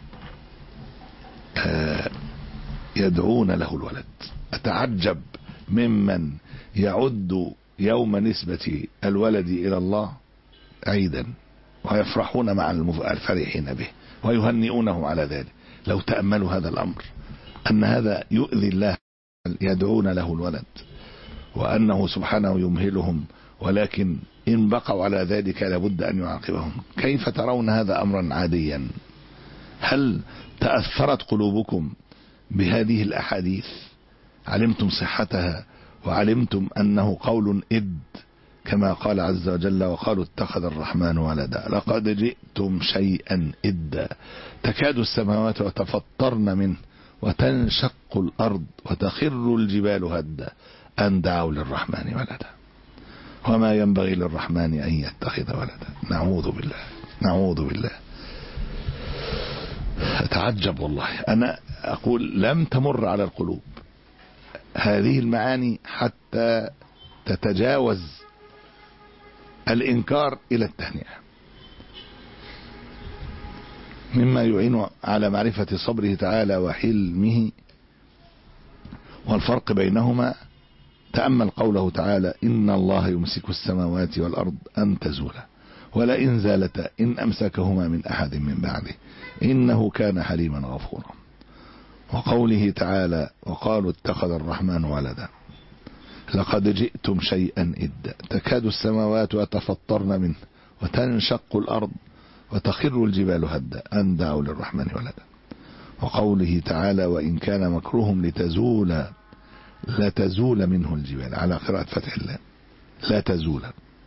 آه يدعون له الولد. أتعجب ممن يعد يوم نسبة الولد إلى الله عيدا ويفرحون مع الفرحين به ويهنئونه على ذلك. لو تأملوا هذا الأمر أن هذا يؤذي الله، يدعون له الولد، وأنه سبحانه يمهلهم، ولكن إن بقوا على ذلك لابد أن يعاقبهم. كيف ترون هذا أمرا عاديا؟ هل تأثرت قلوبكم بهذه الأحاديث؟ علمتم صحتها وعلمتم أنه قول إد كما قال عز وجل وقالوا اتخذ الرحمن ولدا لقد جئتم شيئا إدا تكاد السماوات يتفطرن منه وتنشق الأرض وتخر الجبال هدا أن دعوا للرحمن ولدا وما ينبغي للرحمن أن يتخذ ولدا. نعوذ بالله نعوذ بالله. أتعجب والله. أنا أقول لم تمر على القلوب هذه المعاني حتى تتجاوز الإنكار إلى التهنئة، مما يعين على معرفة صبره تعالى وحلمه والفرق بينهما. تأمل قوله تعالى إن الله يمسك السماوات والأرض أن تزولا ولئن زالتا إن أمسكهما من أحد من بعده إنه كان حليما غفورا. وقوله تعالى وقالوا اتخذ الرحمن ولدا لقد جئتم شيئا إدا تكاد السماوات يتفطرن منه وتنشق الأرض وتخر الجبال هدا أن دعوا للرحمن ولدا. وقوله تعالى وإن كان مكرهم لتزول لا تزول منه الجبال على قراءة فتح الله لا تزول،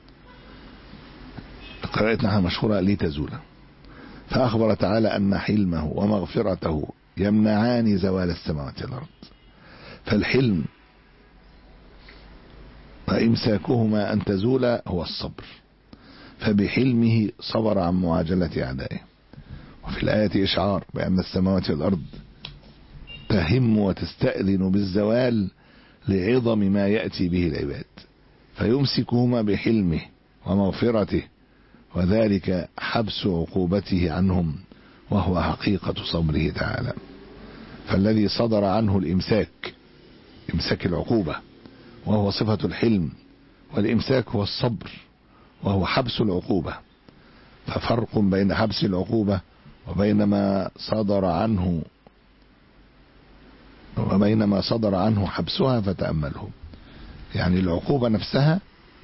قراءتنا مشهورة لتزول. فأخبر تعالى أن حلمه ومغفرته يمنعان زوال السماوات والأرض، فالحلم وإمساكهما أن تزول هو الصبر، فبحلمه صبر عن معاجلة أعدائه. وفي الآية إشعار بأن السماوات والأرض تهم وتستأذن بالزوال لعظم ما يأتي به العباد، فيمسكهما بحلمه ومغفرته، وذلك حبس عقوبته عنهم، وهو حقيقة صبره تعالى. فالذي صدر عنه الإمساك، إمساك العقوبة، وهو صفة الحلم، والإمساك هو الصبر وهو حبس العقوبة. ففرق بين حبس العقوبة وبين ما صدر عنه وبين ما صدر عنه حبسها فتأمله. يعني العقوبة نفسها،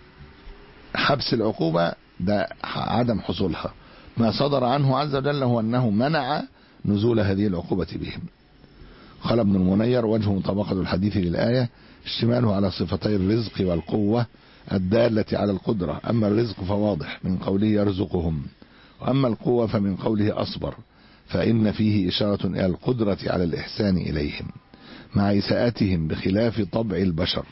حبس العقوبة ده عدم حصولها، ما صدر عنه عز وجل هو أنه منع نزول هذه العقوبة بهم. قال ابن المنير: وجه مطابقة الحديث للآية اشتماله على صفتي الرزق والقوة الدالة على القدرة. أما الرزق فواضح من قوله يرزقهم، وأما القوة فمن قوله أصبر، فإن فيه إشارة إلى القدرة على الإحسان إليهم مع إساءتهم، بخلاف طبع البشر،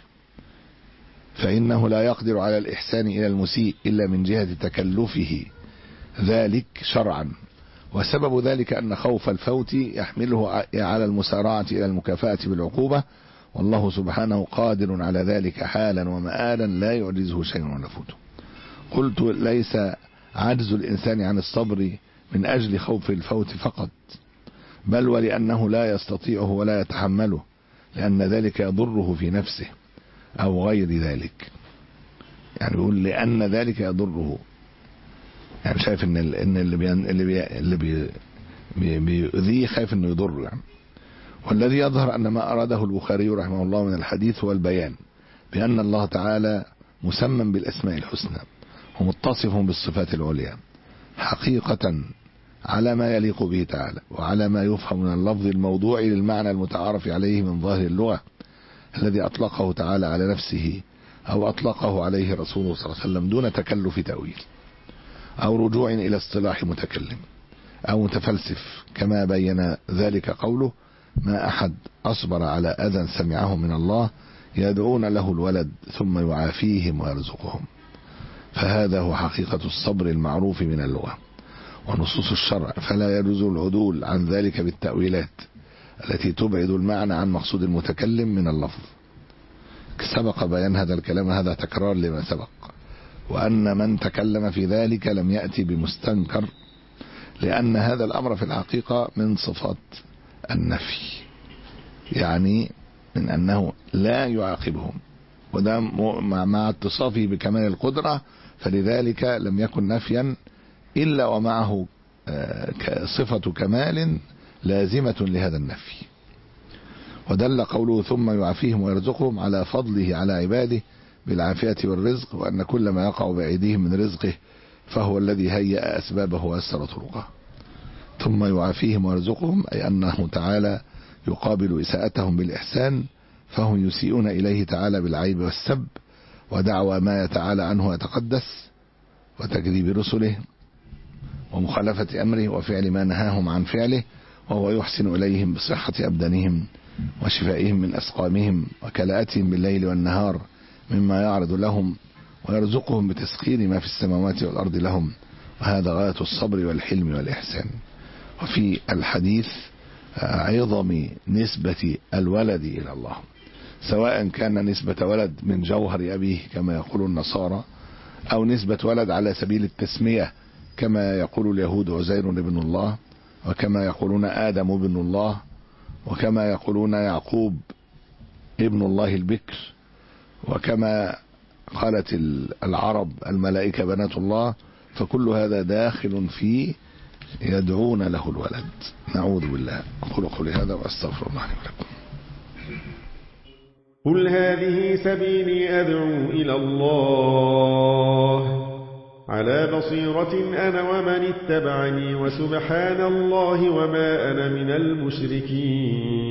فإنه لا يقدر على الإحسان إلى المسيء إلا من جهة تكلفه ذلك شرعا. وسبب ذلك أن خوف الفوت يحمله على المسارعة إلى المكافأة بالعقوبة، والله سبحانه قادر على ذلك حالا ومآلا لا يعجزه شيء ولا فوته. قلت: ليس عجز الإنسان عن الصبر من أجل خوف الفوت فقط، بل ولأنه لا يستطيعه ولا يتحمله، لأن ذلك يضره في نفسه أو غير ذلك. يعني يقول لأن ذلك يضره، يعني شايف ان ان اللي بي اللي بي اللي بي بيؤذيه خايف انه يضره يعني. والذي يظهر ان ما اراده البخاري رحمه الله من الحديث هو البيان بان الله تعالى مسمى بالاسماء الحسنى ومتصف بالصفات العليا حقيقة على ما يليق به تعالى، وعلى ما يفهم من اللفظ الموضوع للمعنى المتعارف عليه من ظاهر اللغة الذي اطلقه تعالى على نفسه او اطلقه عليه رسوله صلى الله عليه وسلم دون تكلف تأويل أو رجوع إلى اصطلاح متكلم أو متفلسف، كما بين ذلك قوله: ما أحد أصبر على أذى سمعه من الله يدعون له الولد ثم يعافيهم ويرزقهم. فهذا هو حقيقة الصبر المعروف من اللغة ونصوص الشرع، فلا يجوز العدول عن ذلك بالتأويلات التي تبعد المعنى عن مقصود المتكلم من اللفظ. سبق بيان هذا الكلام، هذا تكرار لما سبق، وأن من تكلم في ذلك لم يأتي بمستنكر، لأن هذا الأمر في الحقيقة من صفات النفي، يعني من أنه لا يعاقبهم، وده مع اتصافه بكمال القدرة، فلذلك لم يكن نفيا إلا ومعه صفة كمال لازمة لهذا النفي. ودل قوله ثم يعافيهم ويرزقهم على فضله على عباده بالعافية والرزق، وأن كل ما يقع بأيديهم من رزقه فهو الذي هيأ أسبابه وأسر طرقه. ثم يعافيهم ويرزقهم أي أنه تعالى يقابل إساءتهم بالإحسان، فهم يسيئون إليه تعالى بالعيب والسب ودعوى ما يتعالى عنه ويتقدس وتكذيب رسله ومخالفة أمره وفعل ما نهاهم عن فعله، وهو يحسن إليهم بصحة أبدانهم وشفائهم من أسقامهم وكلاءتهم بالليل والنهار مما يعرض لهم، ويرزقهم بتسخير ما في السماوات والأرض لهم، وهذا غاية الصبر والحلم والإحسان. وفي الحديث عظم نسبة الولد إلى الله، سواء كان نسبة ولد من جوهر أبيه كما يقول النصارى، أو نسبة ولد على سبيل التسمية كما يقول اليهود عزير ابن الله، وكما يقولون آدم ابن الله، وكما يقولون يعقوب ابن الله البكر، وكما قالت العرب الملائكة بنات الله، فكل هذا داخل في يدعون له الولد. نعوذ بالله. أقول قولي هذا وأستغفر الله لي ولكم. قل هذه سبيلي أدعو إلى الله على بصيرة أنا ومن اتبعني، وسبحان الله وما أنا من المشركين.